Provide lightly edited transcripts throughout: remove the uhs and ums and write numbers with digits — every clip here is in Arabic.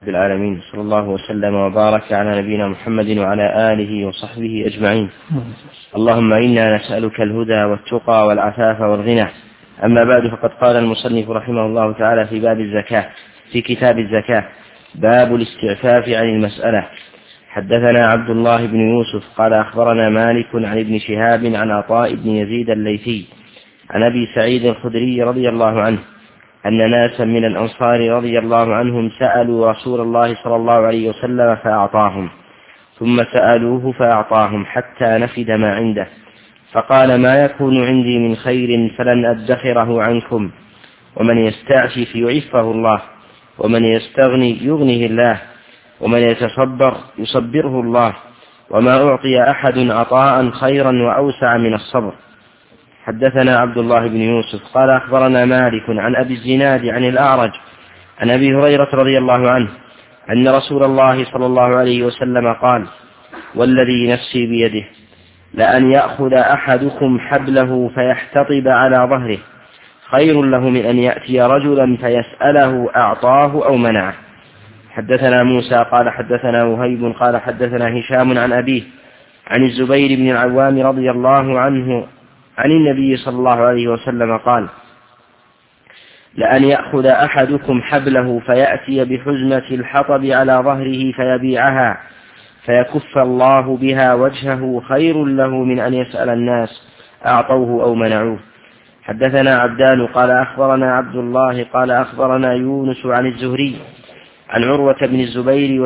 بالعالمين، صلى الله وسلم وبارك على نبينا محمد وعلى آله وصحبه أجمعين. اللهم إنا نسألك الهدى والتقى والعفاف والغنى. أما بعد، فقد قال المصنف رحمه الله تعالى في باب الزكاة في كتاب الزكاة: باب الاستعفاف عن المسألة. حدثنا عبد الله بن يوسف قال أخبرنا مالك عن ابن شهاب عن عطاء بن يزيد الليثي عن أبي سعيد الخدري رضي الله عنه أن ناسا من الأنصار رضي الله عنهم سألوا رسول الله صلى الله عليه وسلم فأعطاهم، ثم سألوه فأعطاهم حتى نفد ما عنده، فقال: ما يكون عندي من خير فلن أدخره عنكم، ومن يستعفف يعفه الله، ومن يستغني يغنه الله، ومن يتصبر يصبره الله، وما أعطي أحد عطاء خيرا وأوسع من الصبر. حدثنا عبد الله بن يوسف قال أخبرنا مالك عن أبي الزناد عن الأعرج عن أبي هريرة رضي الله عنه أن رسول الله صلى الله عليه وسلم قال: والذي نفسي بيده لأن يأخذ أحدكم حبله فيحتطب على ظهره خير له من أن يأتي رجلا فيسأله أعطاه أو منعه. حدثنا موسى قال حدثنا وهيب قال حدثنا هشام عن أبيه عن الزبير بن العوام رضي الله عنه عن النبي صلى الله عليه وسلم قال: لأن يأخذ أحدكم حبله فيأتي بحزمة الحطب على ظهره فيبيعها فيكف الله بها وجهه خير له من أن يسأل الناس أعطوه أو منعوه. حدثنا عبدان قال أخبرنا عبد الله قال أخبرنا يونس عن الزهري عن عروة بن الزبير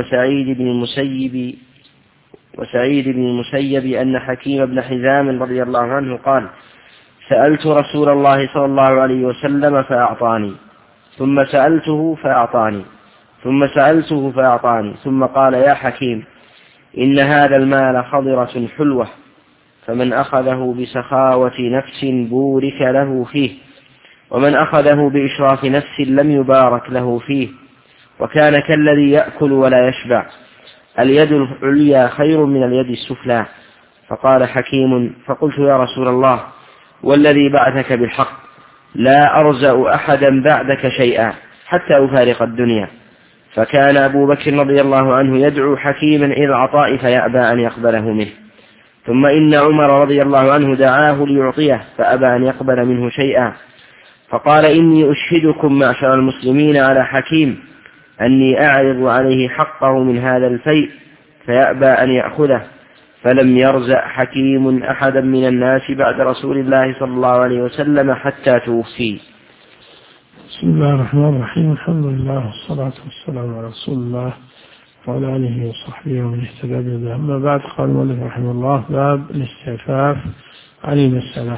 وسعيد بن المسيب أن حكيم بن حزام رضي الله عنه قال: سألت رسول الله صلى الله عليه وسلم فأعطاني، ثم سألته فأعطاني، ثم سألته فأعطاني، ثم قال: يا حكيم، إن هذا المال خضرة حلوة، فمن أخذه بسخاوة نفس بورك له فيه، ومن أخذه بإشراف نفس لم يبارك له فيه، وكان كالذي يأكل ولا يشبع، اليد العليا خير من اليد السفلى. فقال حكيم: فقلت: يا رسول الله، والذي بعثك بالحق لا أرزأ أحدا بعدك شيئا حتى أفارق الدنيا. فكان أبو بكر رضي الله عنه يدعو حكيما إلى العطاء فيأبى أن يقبله منه، ثم إن عمر رضي الله عنه دعاه ليعطيه فأبى أن يقبل منه شيئا، فقال: إني أشهدكم معشر المسلمين على حكيم أني أعرض عليه حقه من هذا الفيء فيأبى أن يأخذه، فلم يرزق حكيم أحدا من الناس بعد رسول الله صلى الله عليه وسلم حتى توفي. بسم الله الرحمن الرحيم. الحمد لله والصلاة والسلام على رسول الله وعلى آله وصحبه ومن اهتدى بهداه. أما بعد، قال المؤلف رحمه الله: باب الاستعفاف عن المسألة.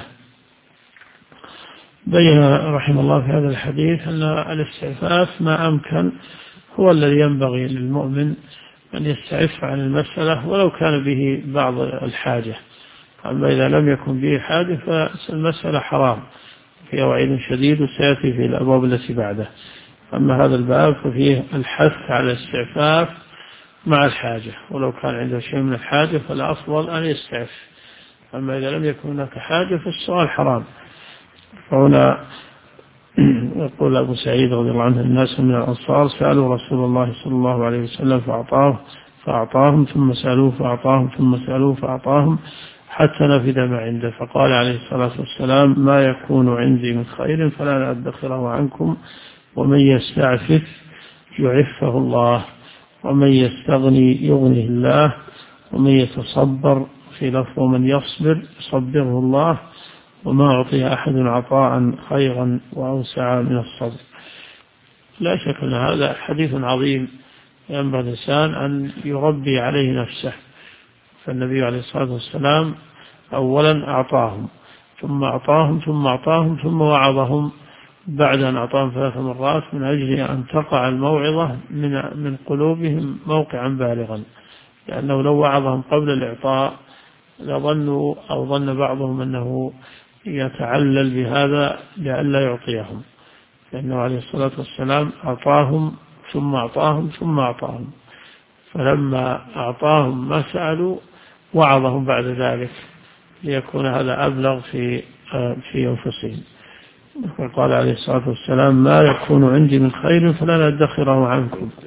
بين رحمه الله في هذا الحديث أن الاستعفاف ما أمكن هو الذي ينبغي للمؤمن أن يستعف عن المسألة ولو كان به بعض الحاجة، أما إذا لم يكن به حاجة فالمسألة حرام فيها وعيد شديد وسيأتي في الأبواب التي بعده. أما هذا الباب ففيه الحث على الاستعفاف مع الحاجة، ولو كان عنده شيء من الحاجة فالأفضل أن يستعف، أما إذا لم يكن هناك حاجة فالسؤال حرام. فهنا يقول أبو سعيد رضي الله عنه: الناس من الأنصار سألوا رسول الله صلى الله عليه وسلم فأعطاهم، ثم سألوه فأعطاهم، ثم سألوه فأعطاهم حتى نفد ما عنده، فقال عليه الصلاة والسلام: ما يكون عندي من خير فلا أدخره عنكم، ومن يستعفف يعفه الله، ومن يستغني يغنه الله، ومن يتصبر في لفظ ومن يصبر يصبره الله، وما أعطي أحد عطاء خيرا وأوسع من الصبر. لا شك أن هذا حديث عظيم ينبغي الإنسان أن يربي عليه نفسه. فالنبي عليه الصلاة والسلام أولا أعطاهم، ثم أعطاهم، ثم أعطاهم، ثم وعظهم بعد أن أعطاهم 3 مرات من أجل أن تقع الموعظة من قلوبهم موقعا بالغا، لأنه لو وعظهم قبل الإعطاء لظنوا أو ظن بعضهم أنه يتعلل بهذا لئلا يعطيهم، لأنه عليه الصلاة والسلام أعطاهم ثم أعطاهم ثم أعطاهم، فلما أعطاهم ما سألوا وعظهم بعد ذلك ليكون هذا أبلغ في أنفسهم. وقال عليه الصلاة والسلام: ما يكون عندي من خير فلا أدخره عنكم،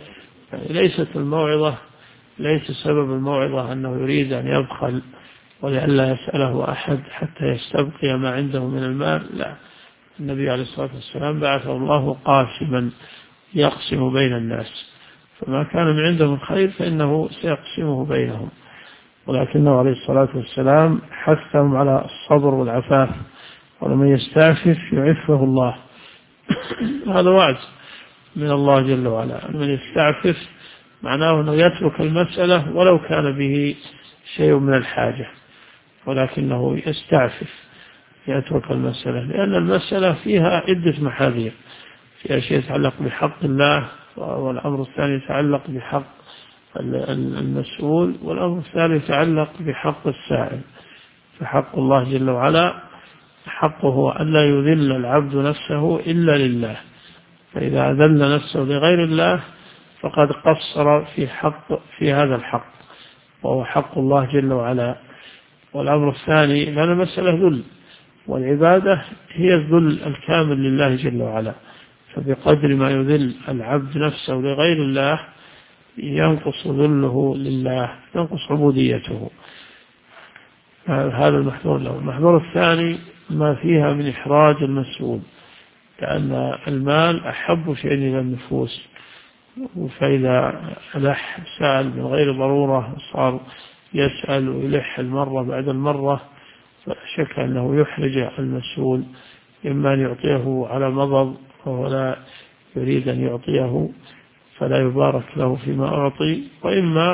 ليست الموعظة، ليس سبب الموعظة أنه يريد أن يبخل ولئلا يسأله أحد حتى يستبقي ما عنده من المال، لا. النبي عليه الصلاة والسلام بعثه الله قاسما يقسم بين الناس، فما كان من عنده من خير فإنه سيقسمه بينهم، ولكنه عليه الصلاة والسلام حثهم على الصبر والعفاف، ولمن يستعفف يعفه الله. هذا وعد من الله جل وعلا، من يستعفف معناه أنه يترك المسألة ولو كان به شيء من الحاجة، ولكنه يستعفف يترك المسألة، لأن المسألة فيها عدة محاذير، فيها شيء يتعلق بحق الله، والأمر الثاني يتعلق بحق المسؤول، والأمر الثالث يتعلق بحق السائل. فحق الله جل وعلا حقه أن لا يذل العبد نفسه إلا لله، فإذا أذل نفسه لغير الله فقد قصر في هذا الحق، وهو حق الله جل وعلا. والأمر الثاني لأن المسألة ذل، والعبادة هي الذل الكامل لله جل وعلا، فبقدر ما يذل العبد نفسه لغير الله ينقص ذله لله، ينقص عبوديته. هذا المحذور له. المحذور الثاني ما فيها من إحراج المسؤول، لأن المال أحب شيء إلى النفوس، فإذا ألح سأل من غير ضرورة صار يسأل ويلح المرة بعد المرة، فلا شك أنه يحرج المسؤول، إما أن يعطيه على مضض وهو لا يريد أن يعطيه فلا يبارك له فيما أعطي، وإما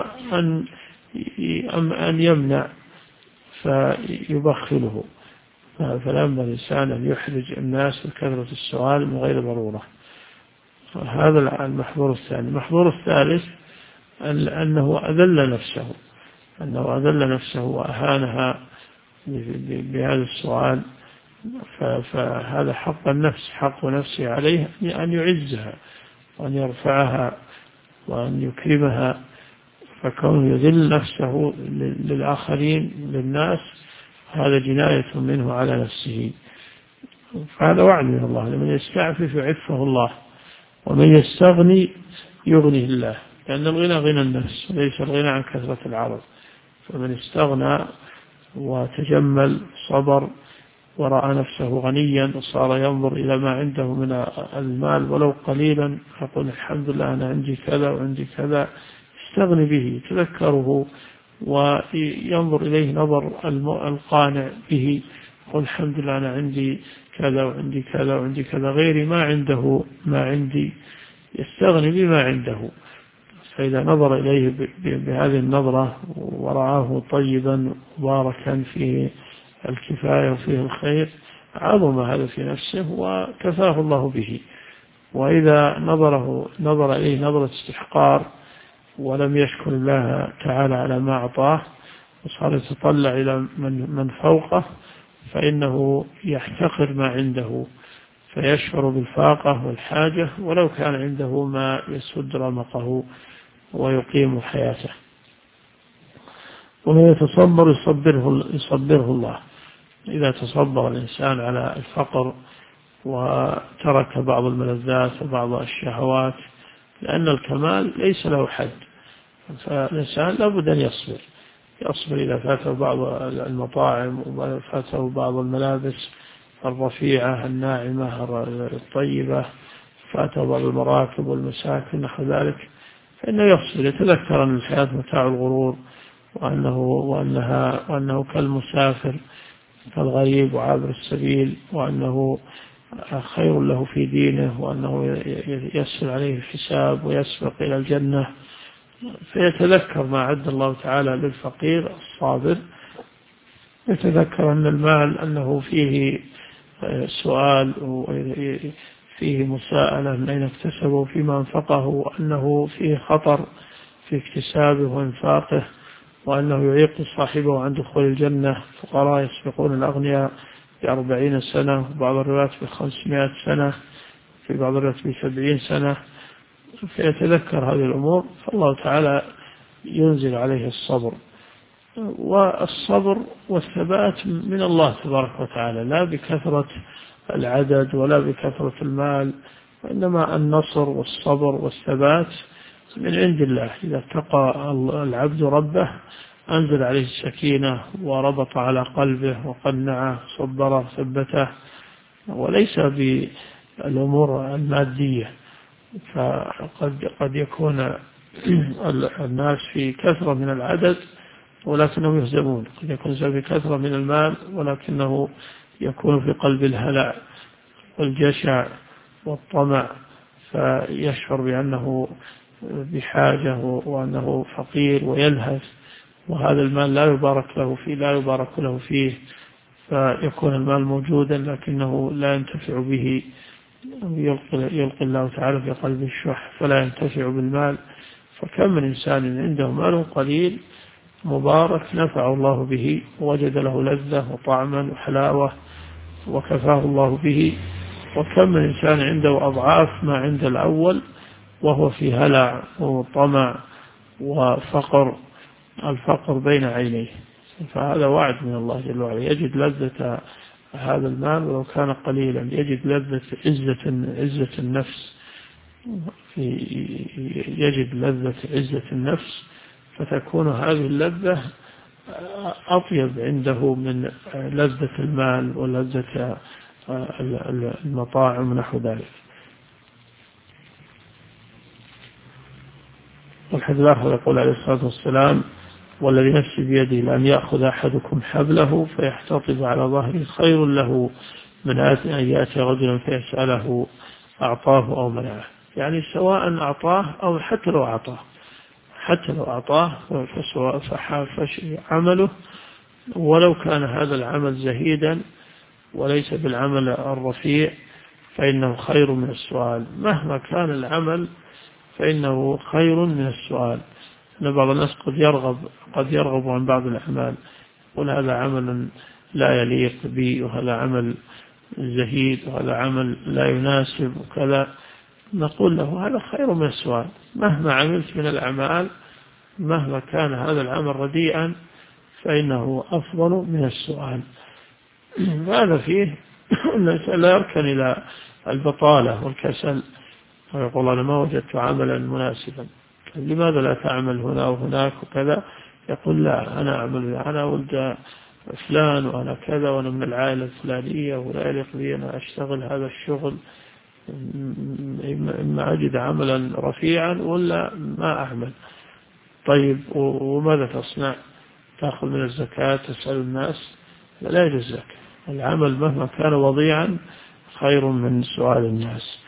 أن يمنع فيبخله. فلا ينبغي الإنسان أن يحرج الناس بكثرة السؤال من غير ضرورة. هذا المحظور الثاني. المحظور الثالث أنه أذل نفسه وأهانها بهذا السؤال، فهذا حق النفس، حق نفسه عليه أن يعزها وأن يرفعها وأن يكرمها، فكونه يذل نفسه للآخرين للناس هذا جناية منه على نفسه. فهذا وعد من الله، لمن يستعفف يعفه الله، ومن يستغني يغنيه الله، لأن الغنى غنى النفس وليس الغنى عن كثرة العرض. فمن استغنى وتجمل صبر ورأى نفسه غنيا وصار ينظر إلى ما عنده من المال ولو قليلا، يقول الحمد لله أنا عندي كذا وعندي كذا، يستغني به، يتذكره وينظر إليه نظر القانع به، يقول الحمد لله أنا عندي كذا وعندي كذا وعندي كذا، غيري ما عنده ما عندي، يستغني بما عنده. فإذا نظر إليه بهذه النظرة ورآه طيبا مباركا فيه الكفاية وفيه الخير، عظم هذا في نفسه وكفاه الله به. وإذا نظر إليه نظرة استحقار ولم يشكر الله تعالى على ما أعطاه وصار يتطلع إلى من فوقه، فإنه يحتقر ما عنده، فيشعر بالفاقة والحاجة ولو كان عنده ما يسد رمقه ويقيم حياته. ومن يتصبر يصبره الله. إذا تصبر الإنسان على الفقر وترك بعض الملذات وبعض الشهوات، لأن الكمال ليس له حد، فالإنسان لابد أن يصبر إذا فاته بعض المطاعم وفاته بعض الملابس الرفيعة الناعمة الطيبة، فاته بعض المراكب والمساكن نحو ذلك، فإنه يصبر، يتذكر أن الحياة متاع الغرور، وأنه كالمسافر كالغريب وعابر السبيل، وأنه خير له في دينه، وأنه يسهل عليه الحساب ويسبق إلى الجنة. فيتذكر ما عد الله تعالى للفقير الصابر، يتذكر أن المال أنه فيه سؤال وفيه مساءلة من أين اكتسبه وفيما أنفقه، وأنه فيه خطر في اكتسابه وإنفاقه، وأنه يعيق صاحبه عن دخول الجنة. فقراء يسبقون الأغنياء ب40 سنة، وبعض الروايات ب500 سنة، في بعض الروايات ب70 سنة. فيتذكر هذه الأمور، فالله تعالى ينزل عليه الصبر. والصبر والثبات من الله تبارك وتعالى، لا بكثرة العدد ولا بكثرة المال، وإنما النصر والصبر والثبات من عند الله. إذا اتقى العبد ربه أنزل عليه السكينة وربط على قلبه وقنعه صبره ثبته، وليس بالأمور المادية. فقد يكون الناس في كثرة من العدد ولكنهم يهزمون، قد يكون في كثرة من المال ولكنه يكون في قلب الهلع والجشع والطمع، فيشعر بأنه بحاجة وأنه فقير ويلهث، وهذا المال لا يبارك له فيه، فيكون المال موجودا لكنه لا ينتفع به، يلقي الله تعالى في قلب الشح فلا ينتفع بالمال. فكم من إنسان عنده مال قليل مبارك نفع الله به ووجد له لذة وطعما وحلاوة وكفاه الله به، وكم من إنسان عنده أضعاف ما عند الأول وهو في هلع وطمع وفقر، الفقر بين عينيه. فهذا وعد من الله جل وعلا، يجد لذة هذا المال ولو كان قليلا، يجد لذة عزة النفس، يجد لذة عزة النفس، فتكون هذه اللذة أطيب عنده من لذة المال ولذة المطاعم ونحو ذلك. والحديث الآخر يقول عليه الصلاة والسلام: والذي نفسي بيده لأن يأخذ أحدكم حبله فيحتطب على ظهره خير له من أن يأتي رجلا فيسأله أعطاه أو منعه. يعني سواء أعطاه أو حتى لو أعطاه فعمله ولو كان هذا العمل زهيدا وليس بالعمل الرفيع فإنه خير من السؤال. مهما كان العمل فإنه خير من السؤال. أن بعض الناس قد يرغب عن بعض الأعمال، يقول هذا عمل لا يليق بي، وهذا عمل زهيد، وهذا عمل لا يناسب وكذا. نقول له هذا خير من السؤال. مهما عملت من الأعمال، مهما كان هذا العمل رديئا، فإنه أفضل من السؤال. هذا فيه أن الإنسان لا يركن إلى البطالة والكسل ويقول أنا ما وجدت عملا مناسبا، لماذا لا تعمل هنا وهناك وكذا؟ يقول لا، أنا أعمل، أنا ولد فلان وأنا كذا وأنا من العائلة الفلانية ولا يليق بي أنا أشتغل هذا الشغل، إما أجد عملا رفيعا ولا ما أعمل. طيب وماذا تصنع؟ تأخذ من الزكاة تسأل الناس؟ لا يجوز الزكاة. العمل مهما كان وضيعا خير من سؤال الناس.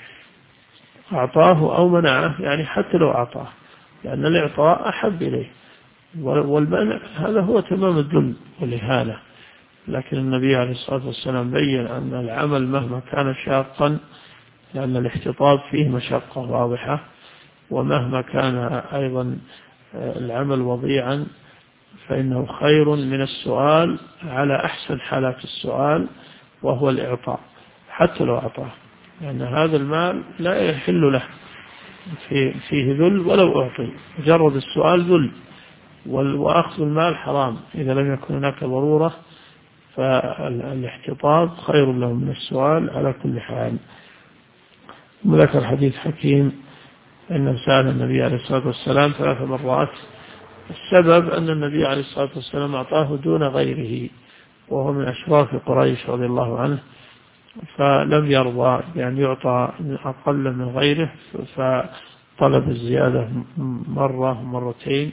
أعطاه أو منعه، يعني حتى لو أعطاه، لأن الإعطاء أحب إليه، والمنع هذا هو تمام الذل والإهانة. لكن النبي عليه الصلاة والسلام بين أن العمل مهما كان شاقا، لأن الاحتطاب فيه مشقة واضحة، ومهما كان أيضا العمل وضيعا فإنه خير من السؤال على أحسن حالات السؤال، وهو الإعطاء حتى لو أعطاه، لأن هذا المال لا يحل له، فيه ذل ولو أعطي، مجرد السؤال ذل، وأخذ المال حرام إذا لم يكن هناك ضرورة، فالاحتطاب خير له من السؤال على كل حال. وذكر حديث حكيم أنه سأل النبي عليه الصلاة والسلام 3 مرات، السبب أن النبي عليه الصلاة والسلام أعطاه دون غيره، وهو من أشراف قريش رضي الله عنه، فلم يرضى بأن يعطى أقل من غيره، فطلب الزيادة مرة ومرتين،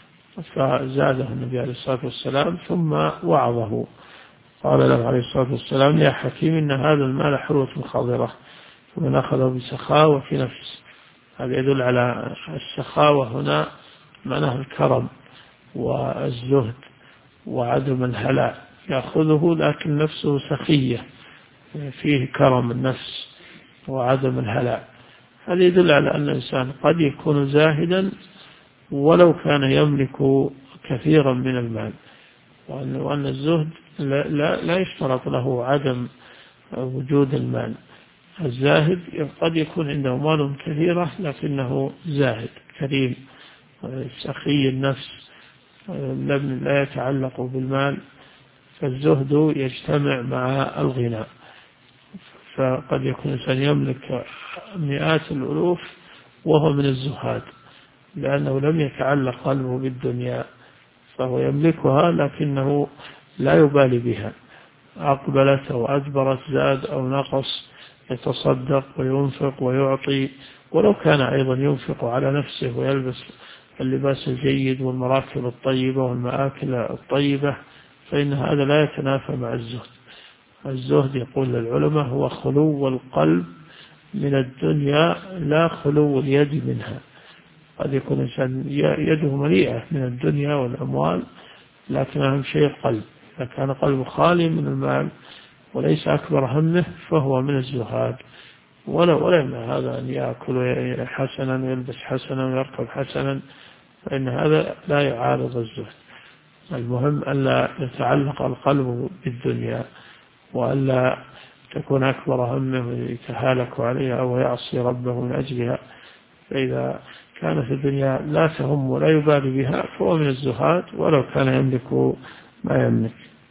فزاده النبي عليه الصلاة والسلام ثم وعظه. قال له عليه الصلاة والسلام: يا حكيم إن هذا المال حلوة خاضرة، ومن أخذه بسخاوة في نفس. هذا يدل على السخاوة هنا معناه الكرم والزهد وعدم الهلع، يأخذه لكن نفسه سخية، فيه كرم النفس وعدم الهلع. هذا يدل على أن الإنسان قد يكون زاهدا ولو كان يملك كثيرا من المال، وأن الزهد لا يشترط له عدم وجود المال. الزاهد قد يكون عنده مال كثيرة لكنه زاهد كريم سخي النفس، لا يتعلق بالمال، فالزهد يجتمع مع الغنى. فقد يكون الإنسان يملك مئات الألوف وهو من الزهاد، لأنه لم يتعلق قلبه بالدنيا، فهو يملكها لكنه لا يبالي بها، أقبلت أو أدبرت، زاد أو نقص، يتصدق وينفق ويعطي، ولو كان أيضا ينفق على نفسه ويلبس اللباس الجيد والمراكب الطيبة والمآكل الطيبة، فإن هذا لا يتنافى مع الزهد. الزهد يقول العلماء هو خلو القلب من الدنيا لا خلو اليد منها. قد يكون الإنسان يده مليئة من الدنيا والأموال، لكن أهم شيء القلب. إذا كان قلبه خالي من المال وليس أكبر همه فهو من الزهاد. ولا يمنع هذا أن يأكل حسنا ويلبس حسنا ويركب حسنا، فإن هذا لا يعارض الزهد. المهم ألا يتعلق القلب بالدنيا، وألا تكون أكبر همه ويتهالك عليها أو يعصي ربه من أجلها. فإذا كانت الدنيا لا تهم ولا يبالي بها فهو من الزهاد ولو كان يملك ما يملك.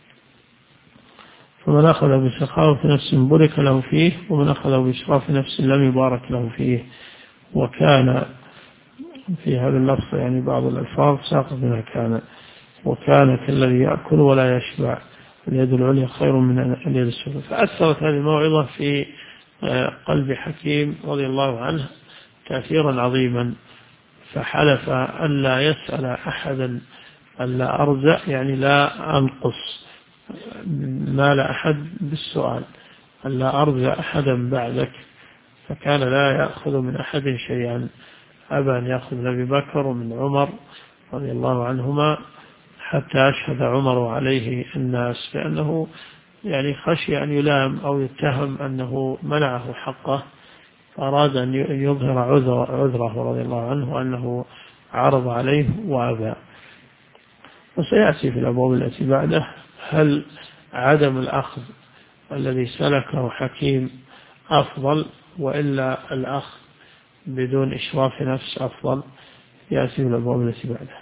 فمن أخذ بسخاوة نفس بورك له فيه، ومن أخذ بإسراف نفس لم يبارك له فيه. وكان في هذا اللفظ يعني بعض الألفاظ ساقط منها كان، وكان كالذي يأكل ولا يشبع، اليد العليا خير من اليد السفلى. فأثرت هذه الموعظة في قلب حكيم رضي الله عنه تأثيرا عظيما، فحلف ألا يسأل أحدا، ألا أرجع يعني لا أنقص مال أحد بالسؤال، ألا أرجع أحدا بعدك. فكان لا يأخذ من أحد شيئا، أبى أن يأخذ من أبي بكر ومن عمر رضي الله عنهما، حتى أشهد عمر عليه الناس، لأنه يعني خشي أن يلام أو يتهم أنه منعه حقه، فأراد أن يظهر عذره رضي الله عنه أنه عرض عليه وأبى. وسيأتي في الأبواب التي بعده هل عدم الأخذ الذي سلكه حكيم أفضل، وإلا الأخذ بدون إشراف نفس أفضل، يأتي في الأبواب التي بعده.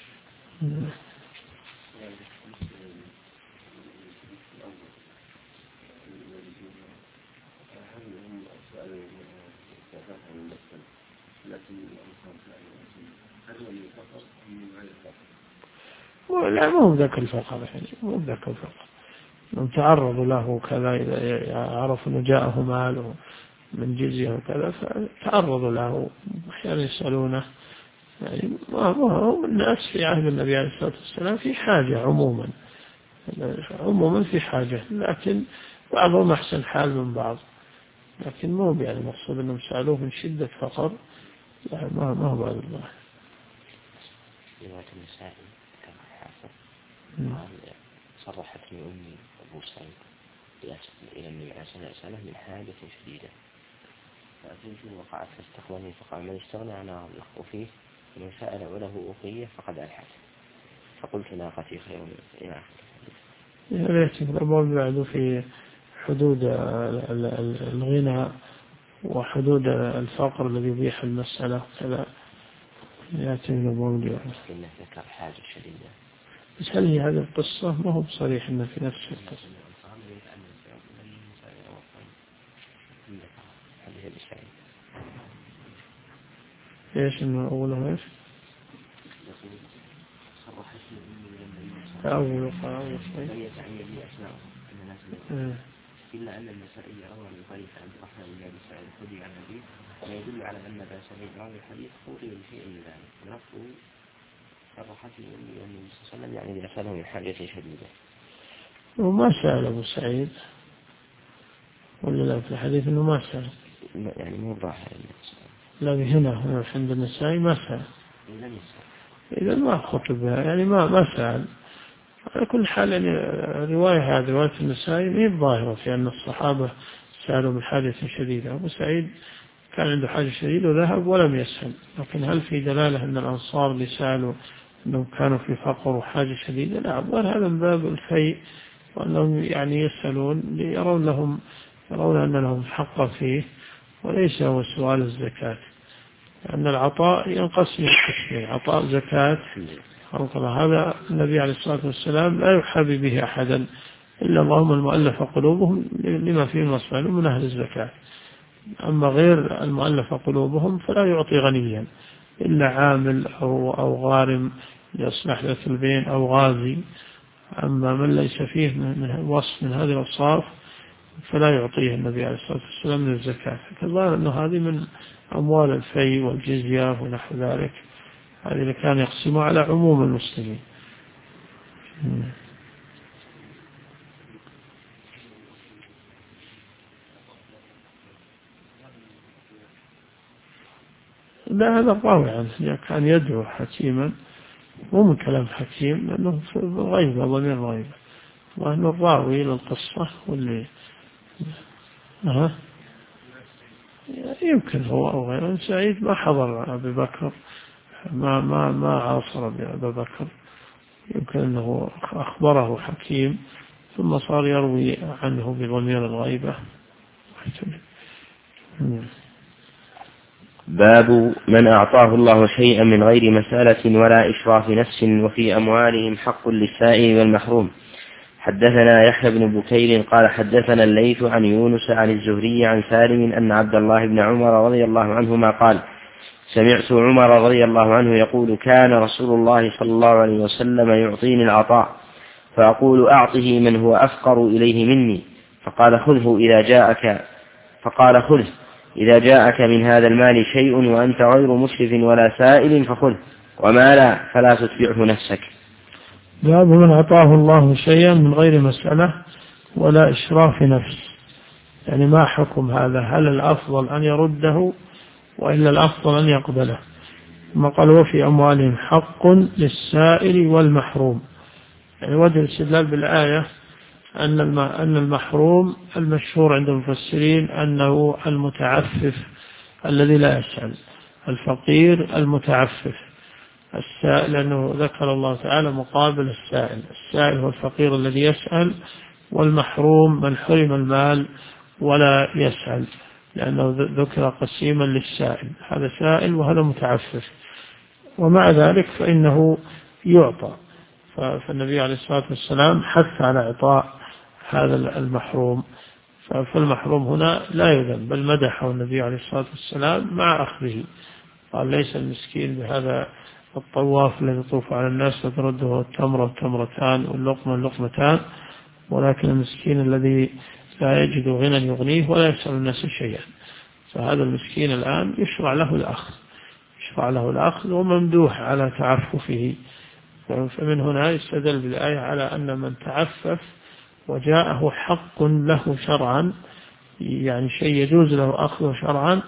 لا، ما هو ذاك الفقر، يعني مو ذاك الفقر، من تعرضوا له كذا، إذا عرفوا أنه جاءه مال من جزية وكذا فتعرضوا له، أحيانا يسألونه. يعني هم الناس في عهد النبي عليه الصلاة والسلام في حاجة عموما في حاجة، لكن بعضهم أحسن حال من بعض، لكن مو يعني مقصود أنهم سألوه من شدة فقر، لا، ما هو بعد الله. رواية النسائي كما حافظ صرحتني أمي أبو سعيد إلى النبي عليه الصلاة والسلام من حاجة شديدة، فأتيت وقعت فاستخدمني، فقال من استغنى عن أغلق، وفيه ومن سأل وله أخية فقد ألحت، فقلت ناقتي خير إلى آخره. ليس الأبواب بعد في حدود الغنى وحدود الفقر الذي يبيح المسألة كذا، يأتي من الأبواب دي. إنه ذكر حاجة شديدة، بس هل هي هذه القصة؟ ما هو بصريح إنه في نفس القصة. إيش إنه أوله إيش؟ أول شيء. إلا أن النسائي روى من طريق عبد الرحمن بن أبي سعيد الخدري عن أبيه، ما يدل على أن أبا سعيد راوي الحديث خوضي بشيء من ذلك، ونفسه صرحته النبي صلى الله عليه وسلم يعني بأسأله من حاجة شديدة. وما سأل أبو سعيد ولا لا في الحديث إنه ما سأل، يعني مو ظاهر. لا هنا عند النسائي ما سأل، إذا ما خطب يعني ما سأل. على كل حال يعني رواية هذه رواية النسائي هي الظاهرة في أن الصحابة سألوا بحاجة شديدة. أبو سعيد كان عنده حاجة شديدة وذهب ولم يسأل، لكن هل في دلالة أن الأنصار اللي سألوا أنهم كانوا في فقر وحاجة شديدة؟ لا، هذا من باب الفيء، وأنهم يعني يسألون يرون أن لهم حق فيه، وليس هو سؤال الزكاة، لأن العطاء ينقسم قسمين: عطاء زكاة خلق الله، هذا النبي عليه الصلاة والسلام لا يحابي به أحدا إلا اللهم المؤلف قلوبهم لما فيه المصلحة من أهل الزكاة. أما غير المؤلف قلوبهم فلا يعطي غنيا، إلا عامل أو غارم يصلح ذات البين أو غازي. أما من ليس فيه من وصف من هذه الأوصاف فلا يعطيه النبي عليه الصلاة والسلام من الزكاة. فالظاهر أنه هذه من أموال الفي والجزية ونحو ذلك، هذه اللي كان يقسمها على عموم المسلمين. لا، هذا الراوي عنه كان يدعو حكيما، مو من كلام حكيم لأنه غيبة، ضمير غيبة، وأنه الراوي للقصة واللي يمكن هو أو غيره. سعيد ما حضر أبي بكر، ما عاصر أبي بكر، يمكن أنه أخبره حكيم ثم صار يروي عنه بضمير الغيبة. باب من أعطاه الله شيئا من غير مسألة ولا إشراف نفس وفي أموالهم حق للسائل والمحروم. حدثنا يحيى بن بكير قال حدثنا الليث عن يونس عن الزهري عن سالم أن عبد الله بن عمر رضي الله عنهما قال سمعت عمر رضي الله عنه يقول كان رسول الله صلى الله عليه وسلم يعطيني العطاء فأقول أعطه من هو أفقر إليه مني، فقال خذه إذا جاءك من هذا المال شيء وأنت غير مسرف ولا سائل فخذ، وما لا فلا تتبعه نفسك. باب من أعطاه الله شيئا من غير مسألة ولا إشراف نفس، يعني ما حكم هذا؟ هل الأفضل أن يرده وإلا الأفضل أن يقبله؟ ما قال وفي أموالهم حق للسائل والمحروم، يعني وجه الاستدلال بالآية أن المحروم المشهور عند المفسرين أنه المتعفف الذي لا يسأل، الفقير المتعفف. السائل لأنه ذكر الله تعالى مقابل السائل هو الفقير الذي يسأل، والمحروم من حرم المال ولا يسأل، لأنه ذكر قسيما للسائل، هذا سائل وهذا متعفف. ومع ذلك فإنه يعطى، فالنبي عليه الصلاة والسلام حث على إعطاء هذا المحروم، فالمحروم هنا لا يذم، بل مدحه النبي عليه الصلاة والسلام مع أخذه، قال ليس المسكين بهذا الطواف الذي يطوف على الناس فترده التمرة والتمرتان واللقمة اللقمتان، ولكن المسكين الذي لا يجد غنى يغنيه ولا يسأل الناس شيئا، فهذا المسكين الآن يشرع له الأخذ وممدوح على تعففه. فمن هنا يستدل بالآية على أن من تعفف وجاءه حق له شرعا، يعني شيء يجوز له أخذه شرعا،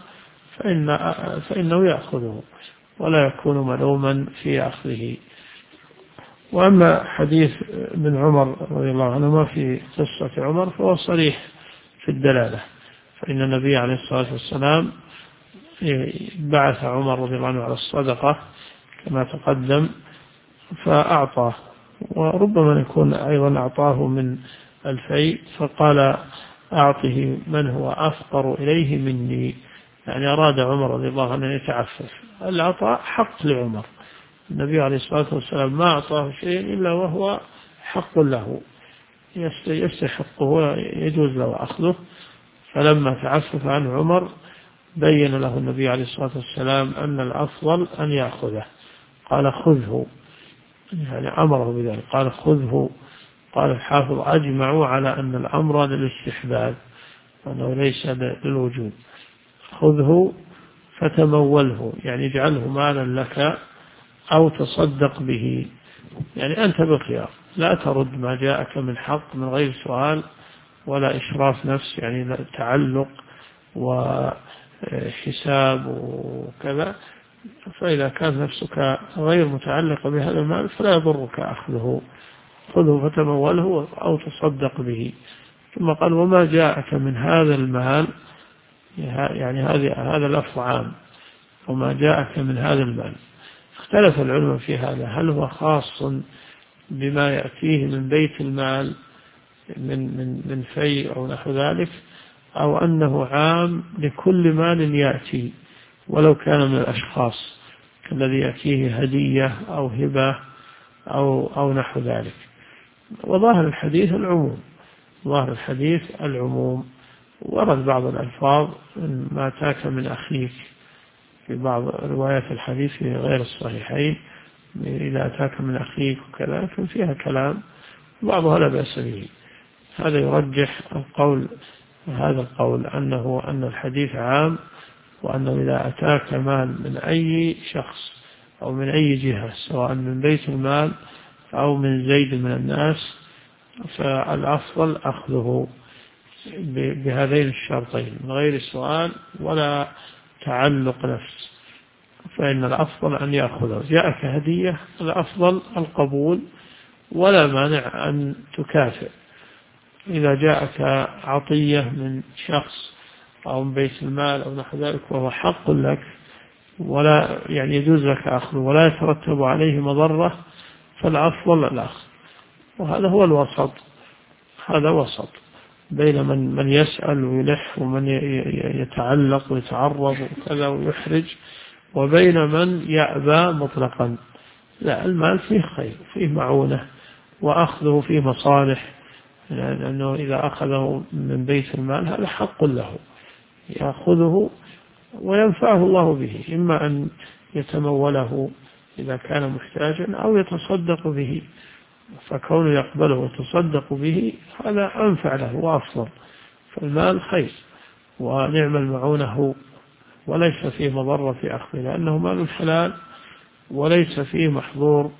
فإنه يأخذه ولا يكون ملوما في أخذه. وأما حديث ابن عمر رضي الله عنهما في قصة عمر فهو صريح في الدلالة، فإن النبي عليه الصلاة والسلام بعث عمر رضي الله عنه على الصدقة كما تقدم فأعطاه، وربما يكون أيضا أعطاه من الفيء فقال أعطه من هو أفقر إليه مني، يعني أراد عمر رضي الله عنه أن يتعفف. العطاء حق لعمر، النبي عليه الصلاة والسلام ما أعطاه شيء إلا وهو حق له يستحقه ويجوز له أخذه، فلما تعفف عن عمر بين له النبي عليه الصلاة والسلام أن الأفضل أن يأخذه، قال خذه، يعني أمره بذلك، قال خذه. قال الحافظ أجمعوا على أن الأمر للاستحباب وأنه ليس للوجوب. خذه فتموله، يعني اجعله مالا لك أو تصدق به، يعني أنت بخيار، لا ترد ما جاءك من حق من غير سؤال ولا إشراف نفس، يعني لا تعلق وحساب وكذا. فإذا كانت نفسك غير متعلقة بهذا المال فلا يضرك أخذه، خذه فتموله أو تصدق به. ثم قال وما جاءك من هذا المال، يعني هذا لفظ عام، وما جاءك من هذا المال. اختلف العلماء في هذا، هل هو خاص بما يأتيه من بيت المال من فيء أو نحو ذلك، أو أنه عام لكل مال يأتي ولو كان من الأشخاص كالذي يأتيه هدية أو هبة أو نحو ذلك. وظاهر الحديث العموم، ورد بعض الألفاظ ما أتاك من أخيك، في بعض روايات الحديث في غير الصحيحين إذا أتاك من أخيك وكذا، لكن فيها كلام بعضها لا بأس به. هذا يرجح هذا القول أن الحديث عام، وأنه إذا أتاك مال من أي شخص أو من أي جهة سواء من بيت المال أو من زيد من الناس، فالأفضل أخذه بهذين الشرطين من غير سؤال ولا تعلق نفس، فإن الأفضل أن يأخذه. جاءك هدية، الأفضل القبول ولا مانع أن تكافئ. إذا جاءك عطية من شخص أو من بيت المال أو نحو ذلك وهو حق لك ولا يجوز لك أخذه ولا يترتب عليه مضرة، فالأفضل الأخذ. وهذا هو الوسط، هذا وسط بين من يسأل ويلح ومن يتعلق ويتعرض وكذا ويحرج، وبين من يأبى مطلقا. لا، المال فيه خير، فيه معونة، وأخذه فيه مصالح، لأنه إذا أخذه من بيت المال هذا حق له، يأخذه وينفعه الله به، إما أن يتموله إذا كان محتاجا أو يتصدق به، فكونه يقبله ويتصدق به هذا أنفع له وأفضل. فالمال خير ونعم المعونة هو، وليس فيه مضرة في أخذه، لأنه مال حلال وليس فيه محظور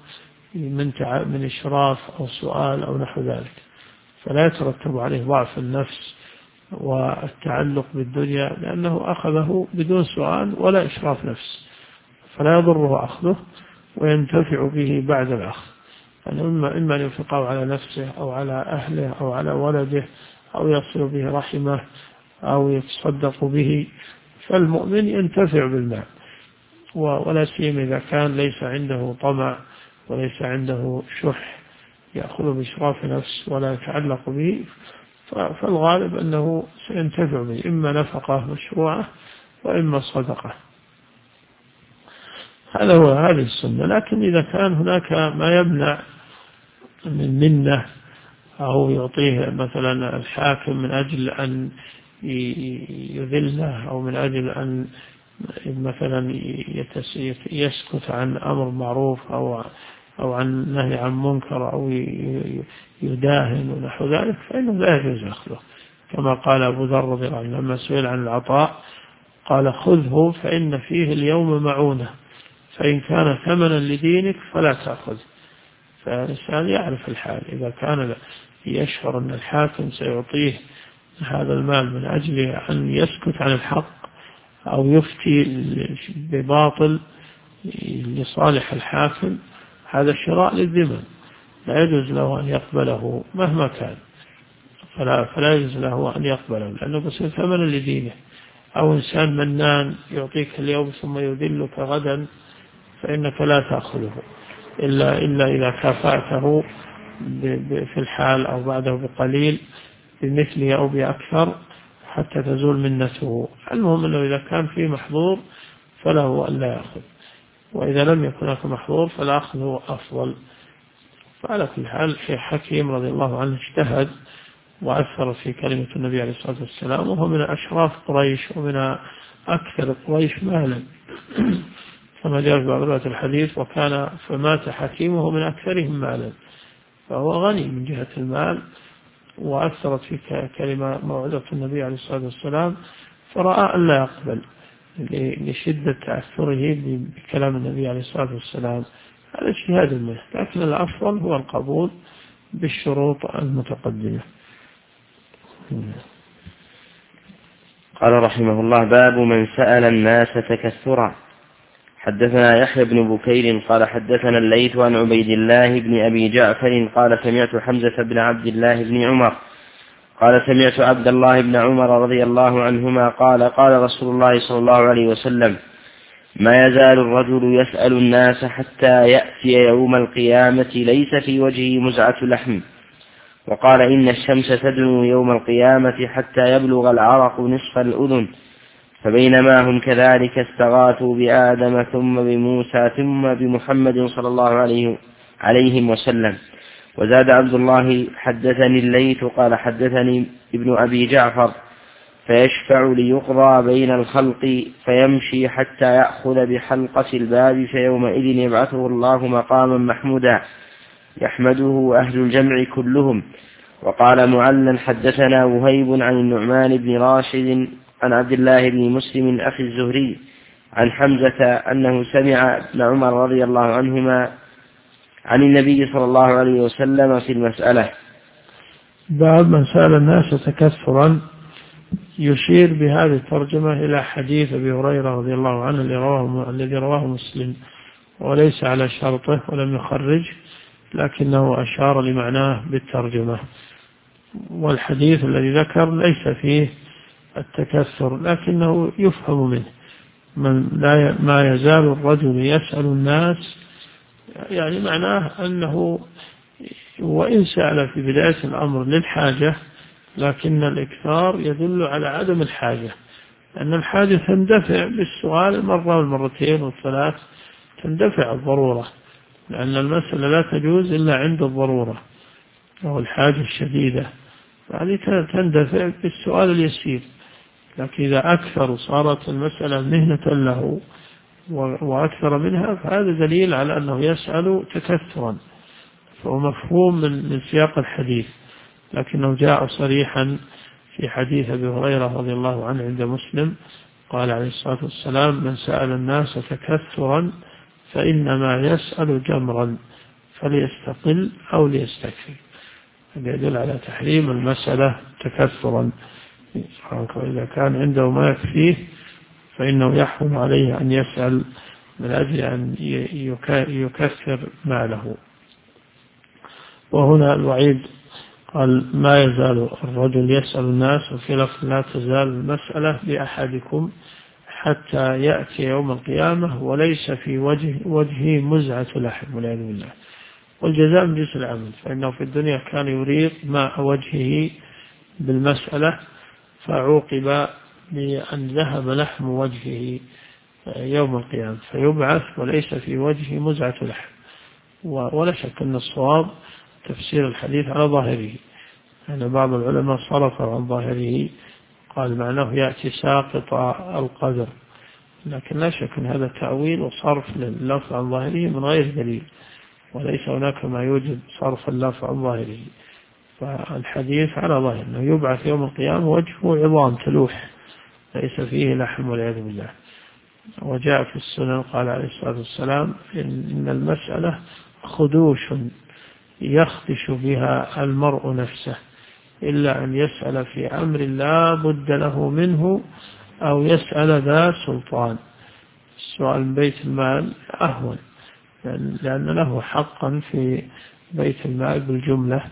من إشراف أو سؤال أو نحو ذلك، فلا يترتب عليه ضعف النفس والتعلق بالدنيا، لأنه أخذه بدون سؤال ولا إشراف نفس، فلا يضره أخذه وينتفع به بعد الأخذ. يعني إما أن ينفقه على نفسه أو على أهله أو على ولده أو يصل به رحمه أو يتصدق به، فالمؤمن ينتفع بالمال، ولا سيما إذا كان ليس عنده طمع وليس عنده شح يأخذ بإشراف نفس ولا يتعلق به، فالغالب أنه سينتفع به، إما نفقة مشروعة وإما صدقة. هذا هو هذه السنة. لكن إذا كان هناك ما يمنع من منه أو يعطيه مثلا الحاكم من أجل أن يذله أو من أجل أن مثلا يسكت عن أمر معروف أو عن نهي عن منكر أو يداهن ونحو ذلك، فإنه لا يجوز أخذه، كما قال أبو ذر رضي الله عنه لما سئل عن العطاء قال: خذه فإن فيه اليوم معونة، فإن كان ثمنا لدينك فلا تأخذ. فالإنسان يعرف الحال، إذا كان يشعر أن الحاكم سيعطيه هذا المال من أجل أن يسكت عن الحق أو يفتي بباطل لصالح الحاكم، هذا شراء للذمم، لا يجوز له أن يقبله مهما كان، فلا يجوز له أن يقبله، لأنه بس ثمنا لدينه. أو إنسان منان يعطيك اليوم ثم يذلك غدا، فإنك لا تأخذه إلا إذا كافأته في الحال أو بعده بقليل بمثله أو بأكثر حتى تزول منته. المهم أنه إذا كان فيه محظور فله أن لا يأخذ، وإذا لم يكن هناك محظور فالأخذ أفضل. فعلى كل حال الشيخ حكيم رضي الله عنه اجتهد وأثر في كلمة النبي عليه الصلاة والسلام، وهو من أشراف قريش ومن أكثر قريش مالا كما جاء في بعض روايات الحديث: وكان فمات حكيم وهو من أكثرهم مالا، فهو غني من جهة المال، وأثرت في كلمة موعظة النبي عليه الصلاة والسلام، فرأى أن لا يقبل لشدة تأثره بكلام النبي عليه الصلاة والسلام. هذا اجتهاد منه، لكن الأفضل هو القبول بالشروط المتقدمة. قال رحمه الله: باب من سأل الناس تكثرا. حدثنا يحيى بن بكير قال حدثنا الليث عن عبيد الله بن أبي جعفر قال سمعت حمزة بن عبد الله بن عمر قال سمعت عبد الله بن عمر رضي الله عنهما قال: قال رسول الله صلى الله عليه وسلم: ما يزال الرجل يسأل الناس حتى يأتي يوم القيامة ليس في وجهه مزعة لحم. وقال: إن الشمس تدنو يوم القيامة حتى يبلغ العرق نصف الأذن. فبينما هم كذلك استغاثوا بآدم ثم بموسى ثم بمحمد صلى الله عليه وسلم. وزاد عبد الله: حدثني الليث قال حدثني ابن أبي جعفر. فيشفع ليقضى بين الخلق فيمشي حتى يأخذ بحلقة الباب فيومئذ يبعثه الله مقاما محمودا يحمده أهل الجمع كلهم. وقال معلّ حدثنا وهيب عن النعمان بن راشد عن عبد الله بن مسلم أخي الزهري عن حمزة أنه سمع ابن عمر رضي الله عنهما عن النبي صلى الله عليه وسلم في المسألة. بعد من سأل الناس تكثرا يشير بهذه الترجمة إلى حديث أبي هريرة رضي الله عنه الذي رواه مسلم وليس على شرطه ولم يخرج، لكنه أشار لمعناه بالترجمة. والحديث الذي ذكر ليس فيه التكثر، لكنه يفهم منه ما يزال الرجل يسأل الناس، يعني معناه أنه وإن سأل في بداية الأمر للحاجة، لكن الإكثار يدل على عدم الحاجة، لأن الحاجة تندفع بالسؤال مرة والمرتين والثلاث، تندفع الضرورة، لأن المسألة لا تجوز إلا عند الضرورة أو الحاجة الشديدة، يعني تندفع بالسؤال اليسير. لكن إذا أكثر صارت المسألة مهنة له وأكثر منها، فهذا دليل على أنه يسأل تكثرا، فهو مفهوم من سياق الحديث، لكنه جاء صريحا في حديث أبي هريرة رضي الله عنه عند مسلم قال عليه الصلاة والسلام: من سأل الناس تكثرا فإنما يسأل جمرا فليستقل أو ليستكفي. هذا يدل على تحريم المسألة تكثرا، إذا كان عنده ما يكفيه فإنه يحرم عليه أن يسأل من أجل أن يكثر ماله. وهنا الوعيد قال: ما يزال الرجل يسأل الناس، وفي لفظ: لا تزال المسألة بأحدكم حتى يأتي يوم القيامة وليس في وجهه مزعة لحم والعياذ بالله. والجزاء من جنس العمل، فإنه في الدنيا كان يريق ماء وجهه بالمسألة، فعوقب بأن ذهب لحم وجهه يوم القيامة فيبعث وليس في وجهه مزعة لحم. ولا شك أن الصواب تفسير الحديث على ظاهره، يعني بعض العلماء صرفوا عن ظاهره، قال معناه يأتي ساقط القدر، لكن لا شك أن هذا تأويل وصرف لللفظ عن ظاهره من غير دليل، وليس هناك ما يوجد صرف اللفظ عن ظاهره. فالحديث على ظاهر أنه يبعث يوم القيامة وجهه عظام تلوح ليس فيه لحم والعياذ بالله. وجاء في السنن قال عليه الصلاة والسلام: إن المسألة خدوش يخدش بها المرء نفسه، إلا أن يسأل في أمر لا بد له منه أو يسأل ذا سلطان. السؤال من بيت المال أهون، لأن له حقا في بيت المال بالجملة،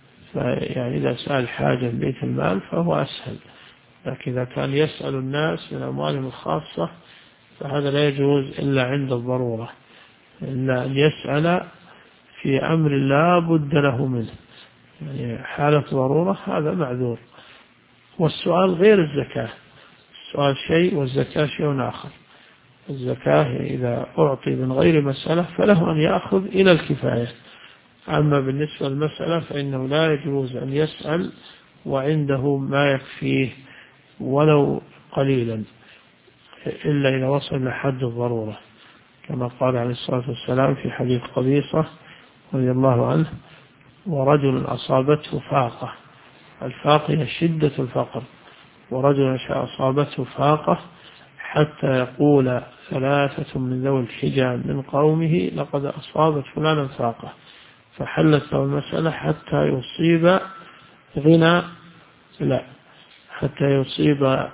يعني إذا سأل حاجة من بيت المال فهو أسهل، لكن إذا كان يسأل الناس من أموالهم الخاصة فهذا لا يجوز إلا عند الضرورة، إلا أن يسأل في أمر لا بد له منه، يعني حالة ضرورة هذا معذور. والسؤال غير الزكاة، السؤال شيء والزكاة شيء آخر. الزكاة إذا أعطي من غير مسألة فله أن يأخذ إلى الكفاية، أما بالنسبة للمسألة فإنه لا يجوز أن يسأل وعنده ما يكفيه ولو قليلا، إلا إذا وصل لحد الضرورة، كما قال عليه الصلاة والسلام في حديث قبيصة رضي الله عنه: ورجل أصابته فاقة، الفاقة هي شدة الفقر، ورجل أصابته فاقة حتى يقول ثلاثة من ذوي الحجى من قومه: لقد أصابت فلانا فاقة، فحلت له المسألة حتى يصيب غنى، لا، حتى يصيب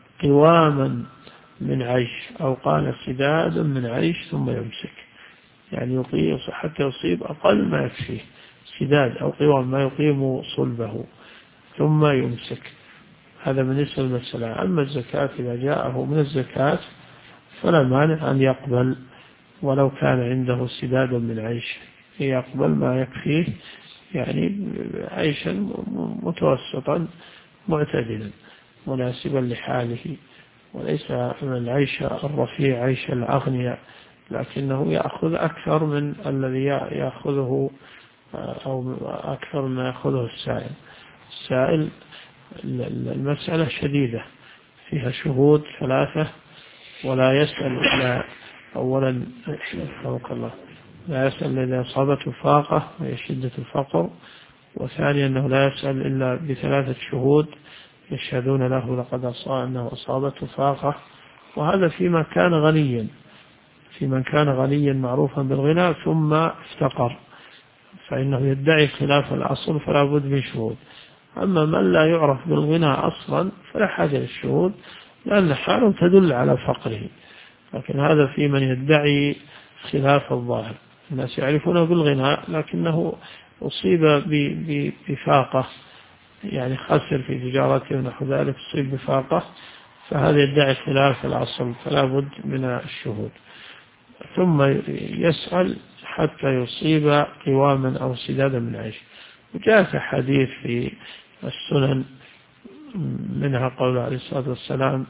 قواما من عيش، أو قال سدادا من عيش ثم يمسك، يعني حتى يصيب أقل ما يكفيه، سداد أو قوام ما يقيم صلبه ثم يمسك. هذا بالنسبة للمسألة. أما الزكاة إذا جاءه من الزكاة فلا مانع أن يقبل ولو كان عنده سداد من عيش، يقبل ما يكفيه، يعني عيشا متوسطا معتدلا مناسبا لحاله، وليس من العيش الرفيع عيش الأغنياء، لكنه يأخذ أكثر من الذي يأخذه أو أكثر ما يأخذه السائل. السائل المسألة شديدة فيها شهود 3 ولا يسأل إلا أولا فوق الله لا يسأل إذا أصابته فاقة وهي شدة الفقر، وثانيا أنه لا يسأل إلا ب3 شهود يشهدون له لقد أنه أصابته فاقة. وهذا فيما كان غنيا، في من كان غنيا معروفا بالغنى ثم افتقر فإنه يدعي خلاف الأصل فلا بد من شهود. أما من لا يعرف بالغنى أصلا فلا حاجة للشهود لأن حاله تدل على فقره. لكن هذا في من يدعي خلاف الظاهر، الناس يعرفونه بالغنى لكنه أصيب بفاقة، يعني خسر في تجارته ونحو ذلك، أصيب بفاقة، فهذا يدعي خلاف الأصل فلا بد من الشهود. ثم يسأل حتى يصيب قواما أو سدادا من عيش. وجاءت حديث في السنن منها قول عليه الصلاة والسلام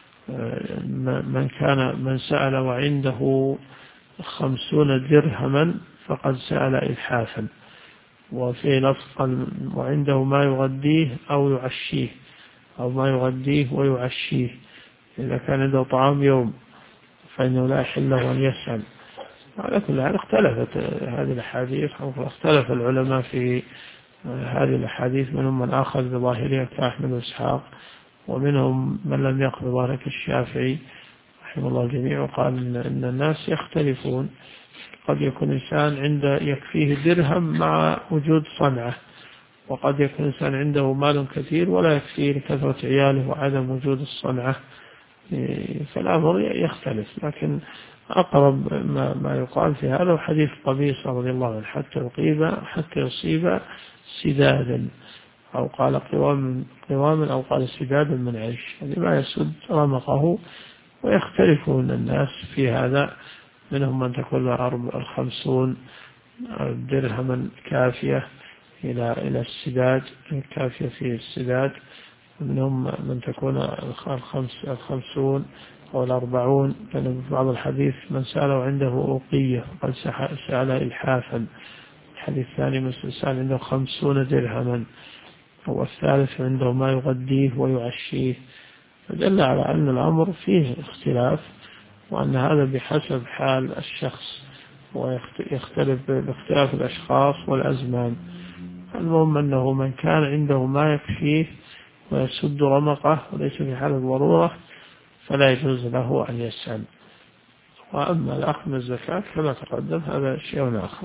من سأل وعنده 50 درهما فقد سأل إلحافا، وفي لفظ وعنده ما يغديه أو يعشيه أو ما يغديه ويعشيه، إذا كان عنده طعام يوم فإنه لا يحل له أن يسأل. على كل حال اختلفت هذه الأحاديث، واختلف العلماء في هذه الأحاديث، منهم من أخذ بظاهرها كأحمد وإسحاق، ومنهم من لم يأخذ بظاهرها كالشافعي رحمه الله الجميع، وقال إن الناس يختلفون. قد يكون إنسان يكفيه درهم مع وجود صنعة، وقد يكون إنسان عنده مال كثير ولا يكفيه لكثرة عياله وعدم وجود الصنعة، فالأمر يختلف. لكن أقرب ما يقال في هذا حديث قبيصة رضي الله عنه حتى يصيب سدادا، أو قال قواما أو قال سدادا من عيش، يعني ما يسد رمقه. ويختلفون الناس في هذا، منهم من تكون 50 درهما كافية إلى السداد، كافية في السداد، منهم من تكون 50 أو 40. كان في بعض الحديث من سأله عنده أوقية فقد سأل إلحافا. الحديث الثاني من سأل عنده 50 درهما، والثالث عنده ما يغديه ويعشيه. فدل على أن الأمر فيه اختلاف، وأن هذا بحسب حال الشخص، ويختلف باختلاف الأشخاص والأزمان. المهم أنه من كان عنده ما يكفيه ويسد رمقه وليس في حال الضرورة فلا يجوز له أن يسأل. وأما الأخذ من الزكاة كما تقدم هذا شيء آخر.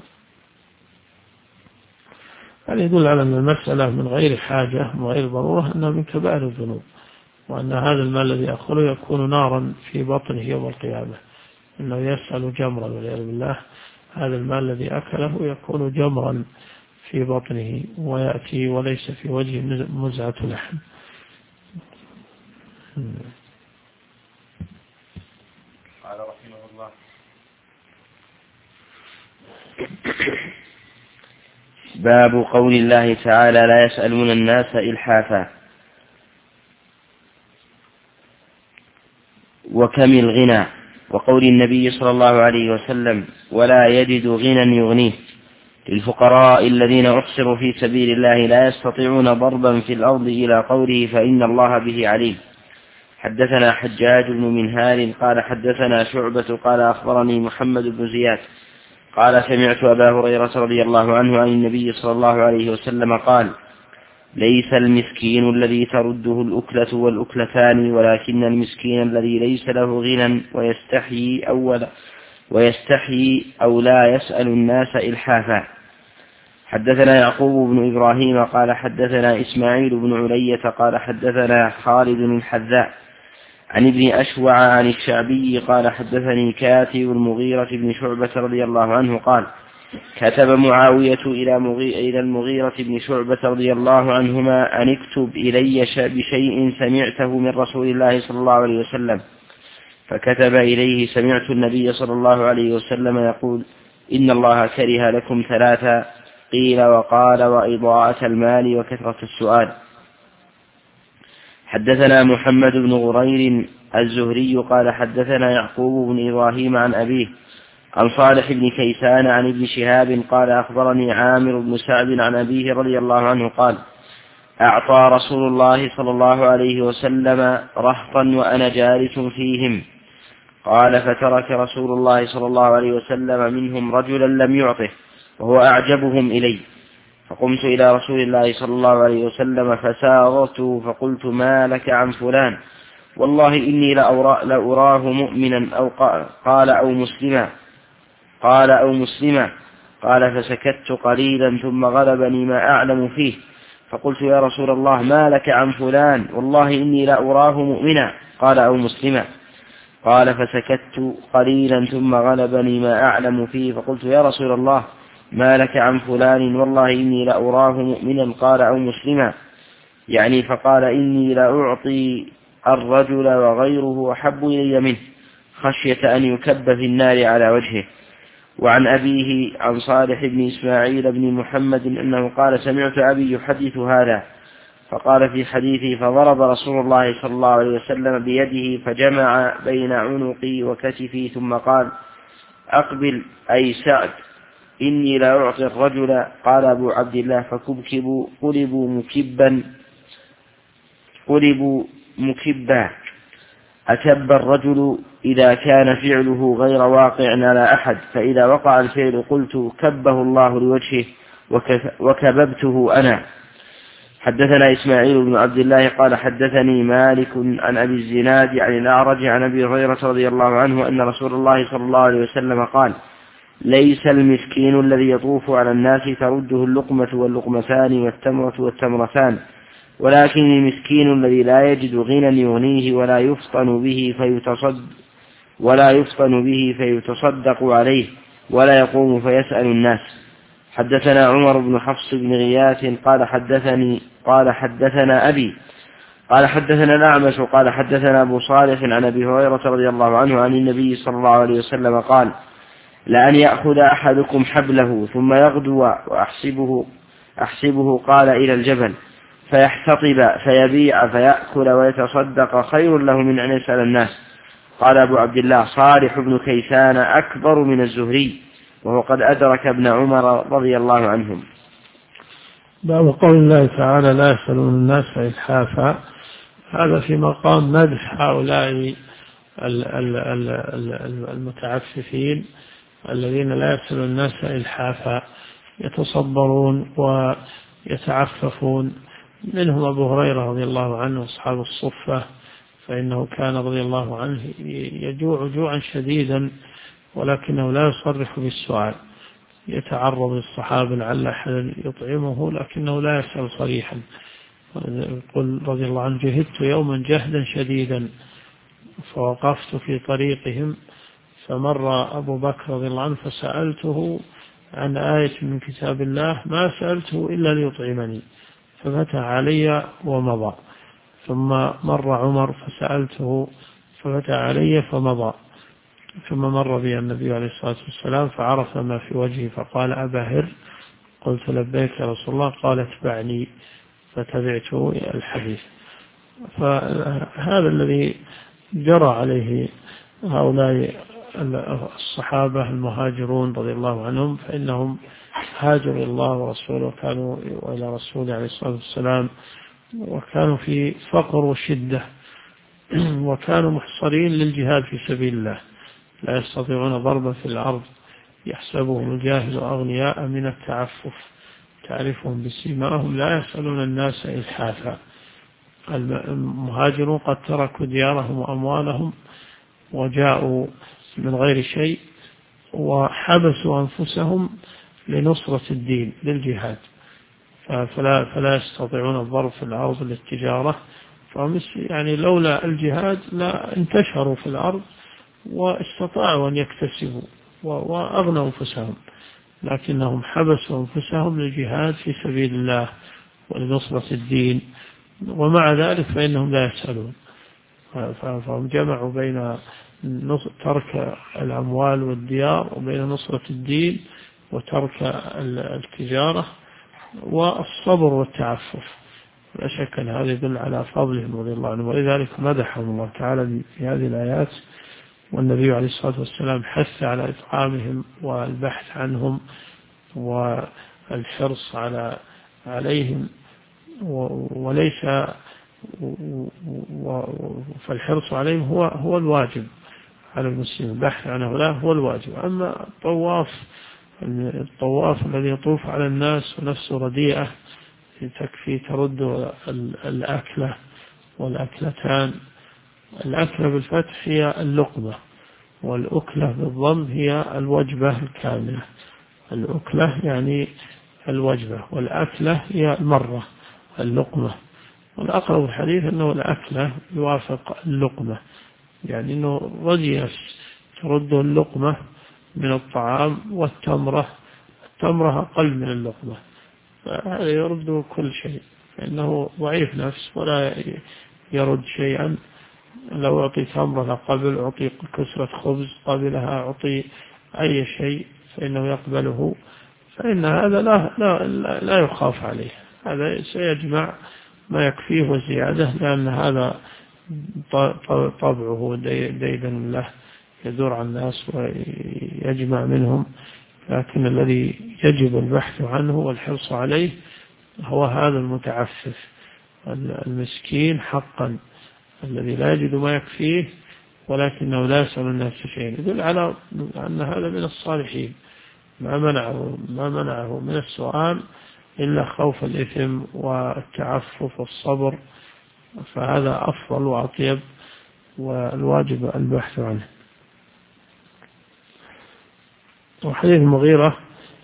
هذا يدل على أن المسألة من غير حاجة من غير ضرورة أنها من كبائر الذنوب، وأن هذا المال الذي يأخذه يكون نارا في بطنه يوم القيامة، إنه يسأل جمرا والعياذ بالله. هذا المال الذي أكله يكون جمرا في بطنه ويأتي وليس في وجهه مزعة لحم. قال رحمه الله: باب قول الله تعالى: لا يسألون الناس إلحافا. وكم الغنى، وقول النبي صلى الله عليه وسلم: ولا يجد غنى يغنيه، للفقراء الذين أحصروا في سبيل الله لا يستطيعون ضربا في الأرض، إلى قوله: فإن الله به عليم. حدثنا حجاج بن منهال قال حدثنا شعبة قال أخبرني محمد بن زياد قال سمعت أبا هريرة رضي الله عنه عن النبي صلى الله عليه وسلم قال: ليس المسكين الذي ترده الأكلة والأكلتان، ولكن المسكين الذي ليس له غنى ويستحيي أو لا يسأل الناس إلحافا. حدثنا يعقوب بن إبراهيم قال حدثنا إسماعيل بن علية قال حدثنا خالد الحذاء عن ابن أشوع عن الشعبي قال حدثني كاتب المغيرة بن شعبة رضي الله عنه قال: كتب معاوية إلى المغيرة بن شعبة رضي الله عنهما أن اكتب إلي بشيء سمعته من رسول الله صلى الله عليه وسلم، فكتب إليه: سمعت النبي صلى الله عليه وسلم يقول: إن الله كره لكم 3: قيل وقال وإضاعة المال وكثرة السؤال. حدثنا محمد بن غرير الزهري قال حدثنا يعقوب بن إبراهيم عن أبيه عن صالح بن كيسان عن ابن شهاب قال أخبرني عامر بن سعد عن أبيه رضي الله عنه قال: أعطى رسول الله صلى الله عليه وسلم رهطا وأنا جالس فيهم. قال فترك رسول الله صلى الله عليه وسلم منهم رجلا لم يعطه وهو أعجبهم إلي، فقمت إلى رسول الله صلى الله عليه وسلم فساغرته فقلت ما لك عن فلان، والله إني لأراه مؤمنا، أو قال أو مسلما. قال فسكت قليلا ثم غلبني ما أعلم فيه، فقلت يا رسول الله ما لك عن فلان، والله إني لأراه مؤمنا، قال أو مسلما. قال فسكت قليلا ثم غلبني ما أعلم فيه، فقلت يا رسول الله ما لك عن فلان، والله إني لأراه مؤمنا، قال أو مسلما. يعني فقال إني لأعطي الرجل وغيره أحب إلي منه، خشية أن يكب في النار على وجهه. وعن أبيه عن صالح بن إسماعيل بن محمد أنه قال سمعت أبي يحدث هذا، فقال في حديثه فضرب رسول الله صلى الله عليه وسلم بيده فجمع بين عنقي وكتفي ثم قال أقبل أي سعد إني لا أعطي الرجل. قال أبو عبد الله فكبكبوا قلبوا مكبا. أكب الرجل إذا كان فعله غير واقع على أحد، فإذا وقع الفعل قلت كبه الله لوجهه وكببته أنا. حدثنا إسماعيل بن عبد الله قال حدثني مالك عن أبي الزناد عن الأعرج عن أبي هريرة رضي الله عنه أن رسول الله صلى الله عليه وسلم قال ليس المسكين الذي يطوف على الناس ترده اللقمة واللقمتان والتمرة والتمرتان، ولكن المسكين الذي لا يجد غنى يغنيه ولا يفطن به فيتصدق عليه ولا يقوم فيسأل الناس. حدثنا عمر بن حفص بن غياث قال حدثنا أبي قال حدثنا الأعمش قال حدثنا أبو صالح عن أبي هريرة رضي الله عنه عن النبي صلى الله عليه وسلم قال لأن يأخذ أحدكم حبله ثم يغدو أحسبه قال إلى الجبل فيحتطب فيبيع فيأكل ويتصدق خير له من أن يسأل الناس. قال أبو عبد الله صالح بن كيسان أكبر من الزهري، وهو قد أدرك ابن عمر رضي الله عنهم. باب قول الله تعالى لا يسألون الناس إلحافا، هذا في مقام مدح هؤلاء المتعففين الذين لا يسألون الناس إلحافا، يتصبرون ويتعففون. منهم أبو هريرة رضي الله عنه أصحاب الصفة، فإنه كان رضي الله عنه يجوع جوعا شديدا ولكنه لا يصرح بالسؤال، يتعرض للصحابة لعل أحد يطعمه لكنه لا يسأل صريحا. يقول رضي الله عنه جهدت يوما جهدا شديدا فوقفت في طريقهم فمر أبو بكر رضي الله عنه فسألته عن آية من كتاب الله ما سألته إلا ليطعمني ففتح علي ومضى، ثم مر عمر فسألته ففتح علي فمضى، ثم مر بي النبي عليه الصلاة والسلام فعرف ما في وجهي فقال أبا هر، قلت لبيك يا رسول الله، قال اتبعني فتبعته الحديث. فهذا الذي جرى عليه هؤلاء الصحابة المهاجرون رضي الله عنهم، فإنهم هاجروا إلى الله ورسوله وكانوا إلى رسوله عليه الصلاة والسلام وكانوا في فقر وشدة وكانوا محصرين للجهاد في سبيل الله، لا يستطيعون ضربا في الأرض، يحسبهم الجاهل أغنياء من التعفف، تعرفهم بسيماهم لا يسألون الناس إلحافا. المهاجرون قد تركوا ديارهم وأموالهم وجاءوا من غير شيء وحبسوا أنفسهم لنصرة الدين للجهاد، فلا يستطيعون الضرب في الأرض للتجارة، يعني لولا الجهاد لا انتشروا في الأرض واستطاعوا أن يكتسبوا وأغنوا أنفسهم، لكنهم حبسوا أنفسهم للجهاد في سبيل الله ولنصرة الدين، ومع ذلك فإنهم لا يسألون. فهم جمعوا بين ترك الأموال والديار وبين نصرة الدين وترك التجارة والصبر والتعفف. لا شك أن هذا يدل على فضلهم رضي الله عنهم، ولذلك مدحهم الله تعالى في هذه الآيات، والنبي عليه الصلاة والسلام حث على إطعامهم والبحث عنهم والحرص عليهم وليس فالحرص عليهم هو الواجب على المسلم، البحث عن هؤلاء هو الواجب. أما الطواف الذي يطوف على الناس ونفسه رديئة تكفي ترد الأكلة والأكلتان. الأكلة بالفتح هي اللقمة، والأكلة بالضم هي الوجبة الكاملة. الأكلة يعني الوجبة، والأكلة هي المرة اللقمة. والأقرب الحديث أنه الأكلة يوافق اللقمة، يعني أنه رديئة ترد اللقمة من الطعام، والتمرة أقل من اللقمة، فهذا يرد كل شيء، فإنه ضعيف نفس ولا يرد شيئا. لو أعطي تمرة قبل، أعطي كسرة خبز قبلها، أعطي أي شيء فإنه يقبله، فإن هذا لا يخاف عليه، هذا سيجمع ما يكفيه وزيادة، لأن هذا طبعه ديدا له يدور على الناس ويجمع منهم. لكن الذي يجب البحث عنه والحرص عليه هو هذا المتعفف المسكين حقا، الذي لا يجد ما يكفيه ولكنه لا يسأل الناس شيئا، يدل على أن هذا من الصالحين. ما منعه من السؤال إلا خوف الإثم والتعفف والصبر، فهذا أفضل وأطيب، والواجب البحث عنه. وحديث المغيرة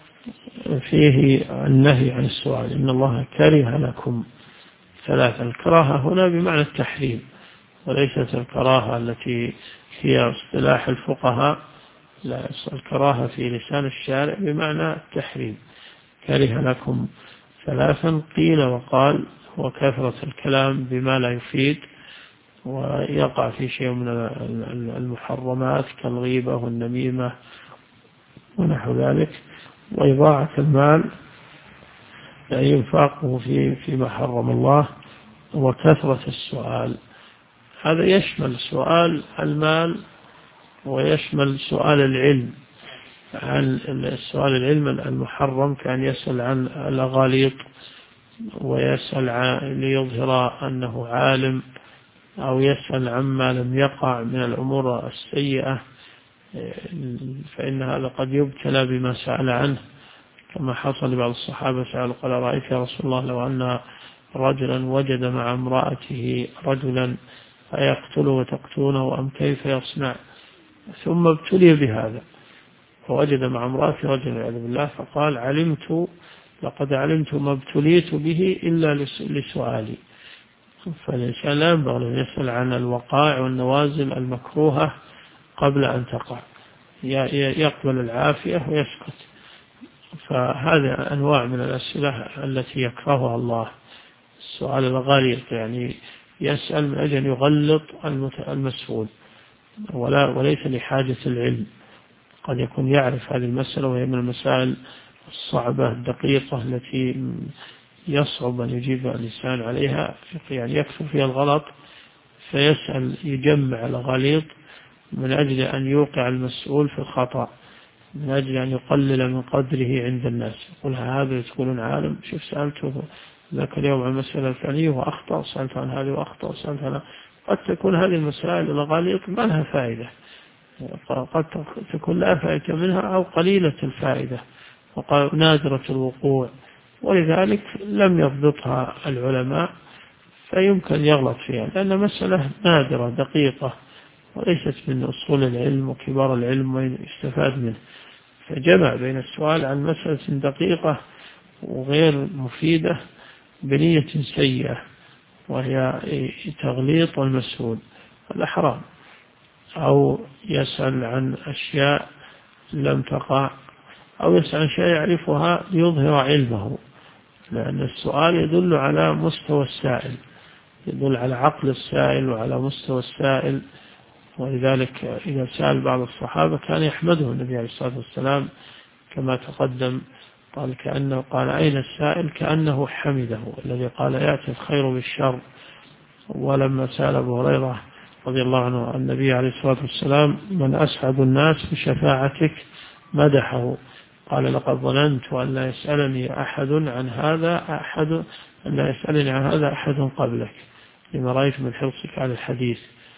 فيه النهي عن السؤال، إن الله كره لكم ثلاثة. الكراهة هنا بمعنى التحريم، وليست الكراهة التي هي اصطلاح الفقهاء، لا، الكراهة في لسان الشارع بمعنى التحريم. كره لكم ثلاثا، قيل وقال، وكثرة الكلام بما لا يفيد، ويقع في شيء من المحرمات كالغيبة والنميمة ونحو ذلك، وإضاعة المال يعني ينفقه فيما حرم الله، وكثرة السؤال. هذا يشمل سؤال المال ويشمل سؤال العلم، عن السؤال العلم المحرم، كان يسأل عن الأغاليط ويسأل ليظهر أنه عالم، أو يسأل عما لم يقع من الأمور السيئة، فإن هذا قد يبتلى بما سأل عنه، كما حصل لبعض الصحابة سأل قال رأيت يا رسول الله لو أن رجلا وجد مع امرأته رجلا فيقتله وتقتونه أم كيف يصنع؟ ثم ابتلي بهذا، فوجد مع امرأته رجلا والعياذ بالله، فقال لقد علمت ما ابتليت به إلا لسؤالي. فالإنسان لا ينبغي أن يسأل عن الوقائع والنوازل المكروهة قبل أن تقع، يقبل العافية ويسكت. فهذا أنواع من الأسئلة التي يكرهها الله، السؤال الغليظ، يعني يسأل من أجل يغلط المسؤول وليس لحاجة العلم. قد يكون يعرف هذه المسألة، وهي من المسائل الصعبة الدقيقة التي يصعب أن يجيب الإنسان عليها، يعني يكثر فيها الغلط، فيسأل يجمع الغليط من أجل أن يوقع المسؤول في الخطأ، من أجل أن يقلل من قدره عند الناس. يقول هذا تقولون عالم، شوف سألته ذاك اليوم عن المسألة الفلانية وأخطأ، سألت عن هذه وأخطأ، سألت عنها. قد تكون هذه المسائل الغليط ما لها فائدة، قد تكون لا فائدة منها أو قليلة الفائدة ونادرة الوقوع، ولذلك لم يضبطها العلماء، فيمكن يغلط فيها، لأن مسألة نادرة دقيقة وليست من أصول العلم وكبار العلم ويستفاد منه. فجمع بين السؤال عن مسألة دقيقة وغير مفيدة بنية سيئة، وهي تغليط المسؤول، هذا حرام. أو يسأل عن أشياء لم تقع، أو يسأل عن شيء يعرفها ليظهر علمه، لأن السؤال يدل على مستوى السائل، يدل على عقل السائل وعلى مستوى السائل. ولذلك إذا سأل بعض الصحابة كان يحمده النبي عليه الصلاة والسلام كما تقدم، قال أين السائل كأنه حمده، الذي قال يأتي الخير بالشر. ولما سأل أبو هريرة رضي الله عنه النبي عليه الصلاة والسلام من أسعد الناس بشفاعتك مدحه، قال لقد ظننت أن لا يسألني أحد عن هذا أن لا يسألني عن هذا أحد قبلك لما رأيت من حرصك على الحديث،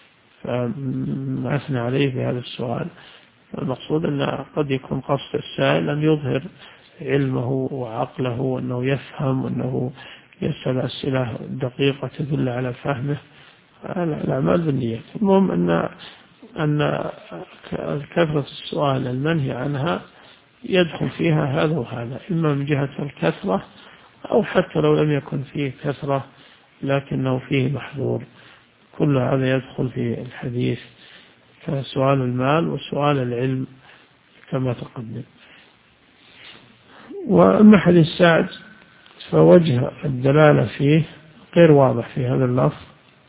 فأثنى عليه بهذا السؤال. المقصود أن قد يكون قصد السائل أن يظهر علمه وعقله وأنه يفهم وأنه يسأل أسئلة دقيقة تدل على فهمه. الأعمال بالنيات. المهم أن كثرة السؤال المنهي عنها يدخل فيها هذا وهذا، إما من جهة الكثرة أو حتى لو لم يكن فيه كثرة لكنه فيه محظور، كل هذا يدخل في الحديث كسؤال المال وسؤال العلم كما تقدم. وأما حديث سعد فوجه الدلالة فيه غير واضح في هذا اللفظ،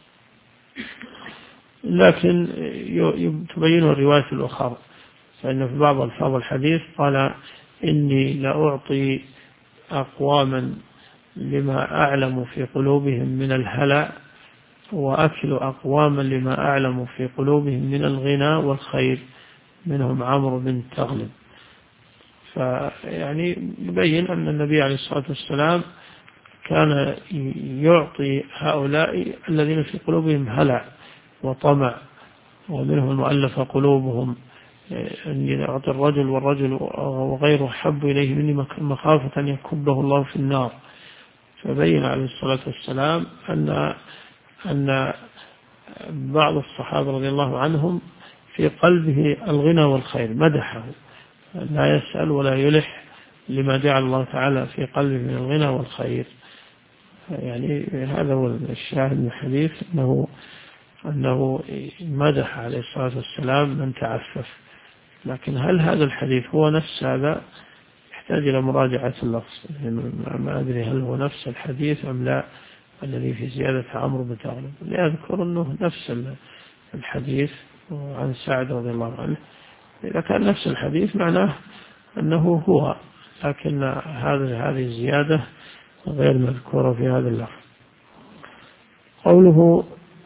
لكن تبين الرواية الأخرى، فإن في بعض ألفاظ الحديث قال إني لأعطي أقواما لما أعلم في قلوبهم من الهلع، وأكل أقواما لما أعلم في قلوبهم من الغنى والخير، منهم عمرو بن تغلب. فيعني يبين أن النبي عليه الصلاة والسلام كان يعطي هؤلاء الذين في قلوبهم هلع وطمع، ومنهم المؤلف قلوبهم، أن يعطي الرجل والرجل وغيره حب إليه مني مخافة أن يكبه الله في النار. فبين عليه الصلاة والسلام أن بعض الصحابة رضي الله عنهم في قلبه الغنى والخير، مدحه، لا يسأل ولا يلح لما جعل الله تعالى في قلبه من الغنى والخير. يعني هذا هو الشاهد من الحديث، أنه مدح عليه الصلاة والسلام من تعفف. لكن هل هذا الحديث هو نفس هذا؟ يحتاج إلى مراجعة اللفظ، ما أدري هل هو نفس الحديث أم لا الذي في زيادة عمرو بن تغلب. لأذكر أنه نفس الحديث عن سعد رضي الله عنه. إذا كان نفس الحديث معناه أنه هو، لكن هذه الزيادة غير مذكورة في هذا اللفظ. قوله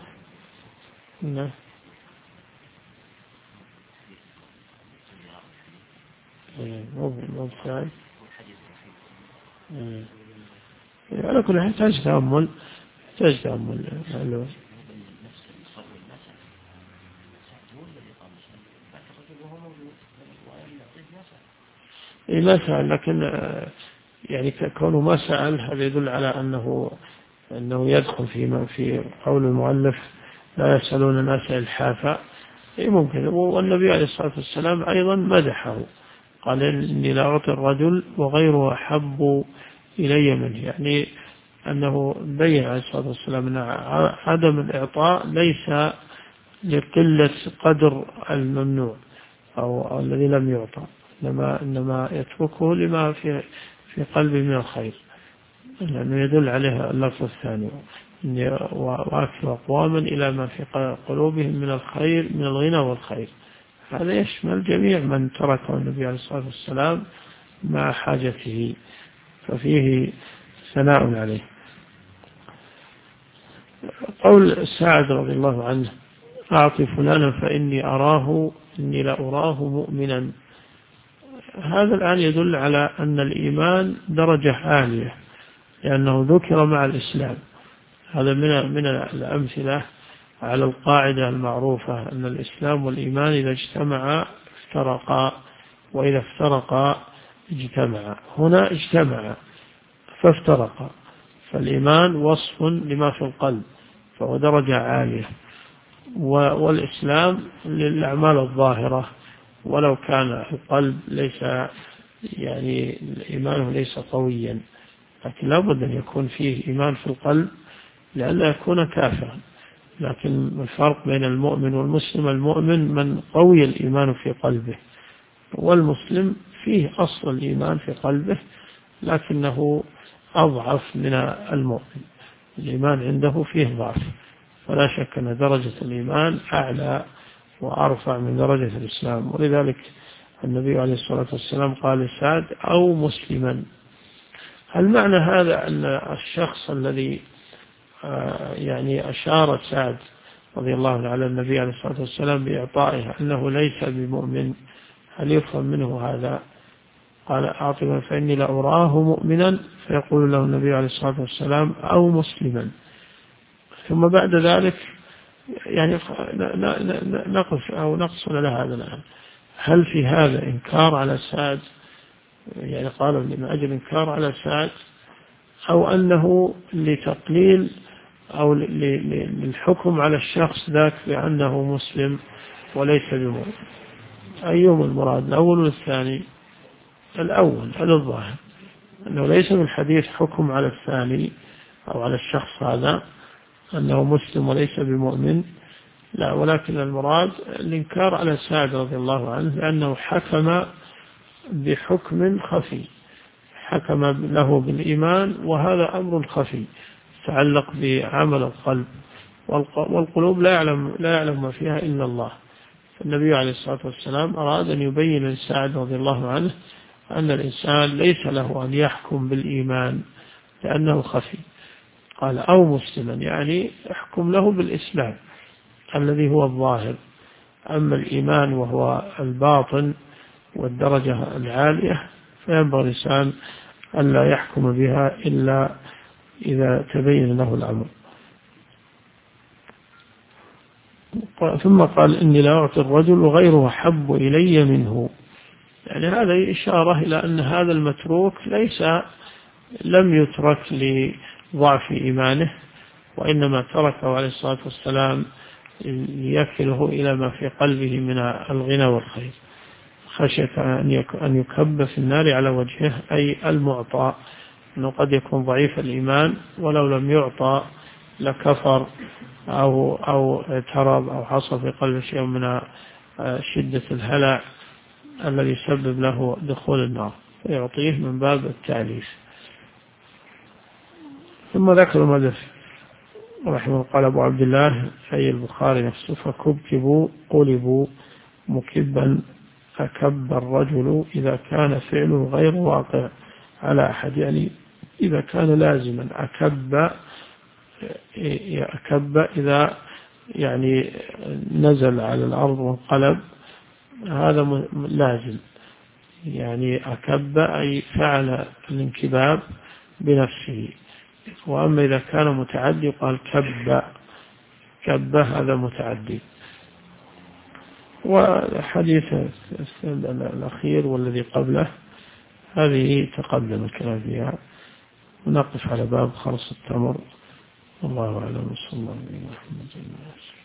مو بسعيد على كل حال يحتاج تأمل. ما سأل، لكن يعني كونه ما سأل هذا يدل على أنه يدخل في قول المؤلف لا يسألون الناس إلحافا. ممكن. والنبي عليه الصلاة والسلام أيضا مدحه، قال إني لا أعطي الرجل وغيره أحب إلي منه، يعني أنه بين عليه الصلاة والسلام أن عدم الإعطاء ليس لقلة قدر الممنوع أو الذي لم يعطى، إنما يتركه لما في قلبه من الخير، لأنه يدل عليه اللفظ الثاني وأكل أقواما إلى ما في قلوبهم من الخير من الغنى والخير. هذا يشمل جميع من تركه النبي عليه الصلاة والسلام مع حاجته، ففيه ثناء عليه. قول سعد رضي الله عنه أعطي فلانا إني لأراه مؤمنا، هذا الآن يدل على أن الإيمان درجة عالية، لأنه ذكر مع الإسلام. هذا من الأمثلة على القاعدة المعروفة أن الإسلام والإيمان إذا اجتمعا افترقا، وإذا افترقا اجتمعا. هنا اجتمعا فافترقا، فالإيمان وصف لما في القلب فهو درجة عالية، والإسلام للأعمال الظاهرة، ولو كان القلب ليس يعني إيمانه ليس قويا، لكن لابد أن يكون فيه إيمان في القلب لئلا يكون كافرا. لكن الفرق بين المؤمن والمسلم، المؤمن من قوي الإيمان في قلبه، والمسلم فيه أصل الإيمان في قلبه لكنه أضعف من المؤمن، الإيمان عنده فيه ضعف. فلا شك أن درجة الإيمان أعلى وأرفع من درجة الإسلام، ولذلك النبي عليه الصلاة والسلام قال لسعد أو مسلما. هل معنى هذا أن الشخص الذي يعني أشار سعد رضي الله عنه على النبي عليه الصلاة والسلام بإعطائه أنه ليس بمؤمن؟ هل يفهم منه هذا؟ قال عاطفا فإني لأراه مؤمنا، فيقول له النبي عليه الصلاة والسلام أو مسلما. ثم بعد ذلك يعني نقف أو نقصد لهذا الآن، هل في هذا إنكار على سعد، يعني قال من أجل إنكار على سعد، أو أنه لتقليل أو للحكم على الشخص ذاك بأنه مسلم وليس بمؤمن؟ أيهم المراد، الأول والثاني؟ الأول هذا الظاهر، أنه ليس من الحديث حكم على الثاني أو على الشخص هذا أنه مسلم وليس بمؤمن، لا، ولكن المراد الإنكار على سعد رضي الله عنه لأنه حكم بحكم خفي، حكم له بالإيمان، وهذا أمر خفي يتعلق بعمل القلب، والقلوب لا يعلم ما فيها إلا الله. النبي عليه الصلاة والسلام أراد أن يبين لسعد رضي الله عنه أن الإنسان ليس له أن يحكم بالإيمان لأنه خفي. قال أو مسلما، يعني يحكم له بالإسلام الذي هو الظاهر، أما الإيمان وهو الباطن والدرجة العالية فينبغي الإنسان أن لا يحكم بها إلا إذا تبين له الأمر. ثم قال إني لا أعطي الرجل وغيره حب إلي منه، يعني هذا إشارة إلى أن هذا المتروك لم يترك لضعف إيمانه، وإنما تركه عليه الصلاة والسلام ليكله إلى ما في قلبه من الغنى والخير، خشية أن يكب في النار على وجهه، أي المعطى، أنه قد يكون ضعيف الإيمان ولو لم يعطى لكفر أو اعترض أو حصل في قلبه شيء من شدة الهلع الذي يسبب له دخول النار، فيعطيه من باب التعليف. ثم ذكر المدف رحمه قال أبو عبد الله أي البخاري نفسه فكبكبوا قلبوا مكبا، أكب الرجل إذا كان فعله غير واقع على أحد، يعني إذا كان لازما، أكب إذا يعني نزل على الأرض وانقلب، هذا لازم، يعني أكب أي فعل الانكباب بنفسه. وأما إذا كان متعدي قال كب هذا متعدي. والحديث الأخير والذي قبله هذه تقدم الكلام فيها، ونقف على باب خرص التمر. والله أعلم، صلى الله عليه وسلم.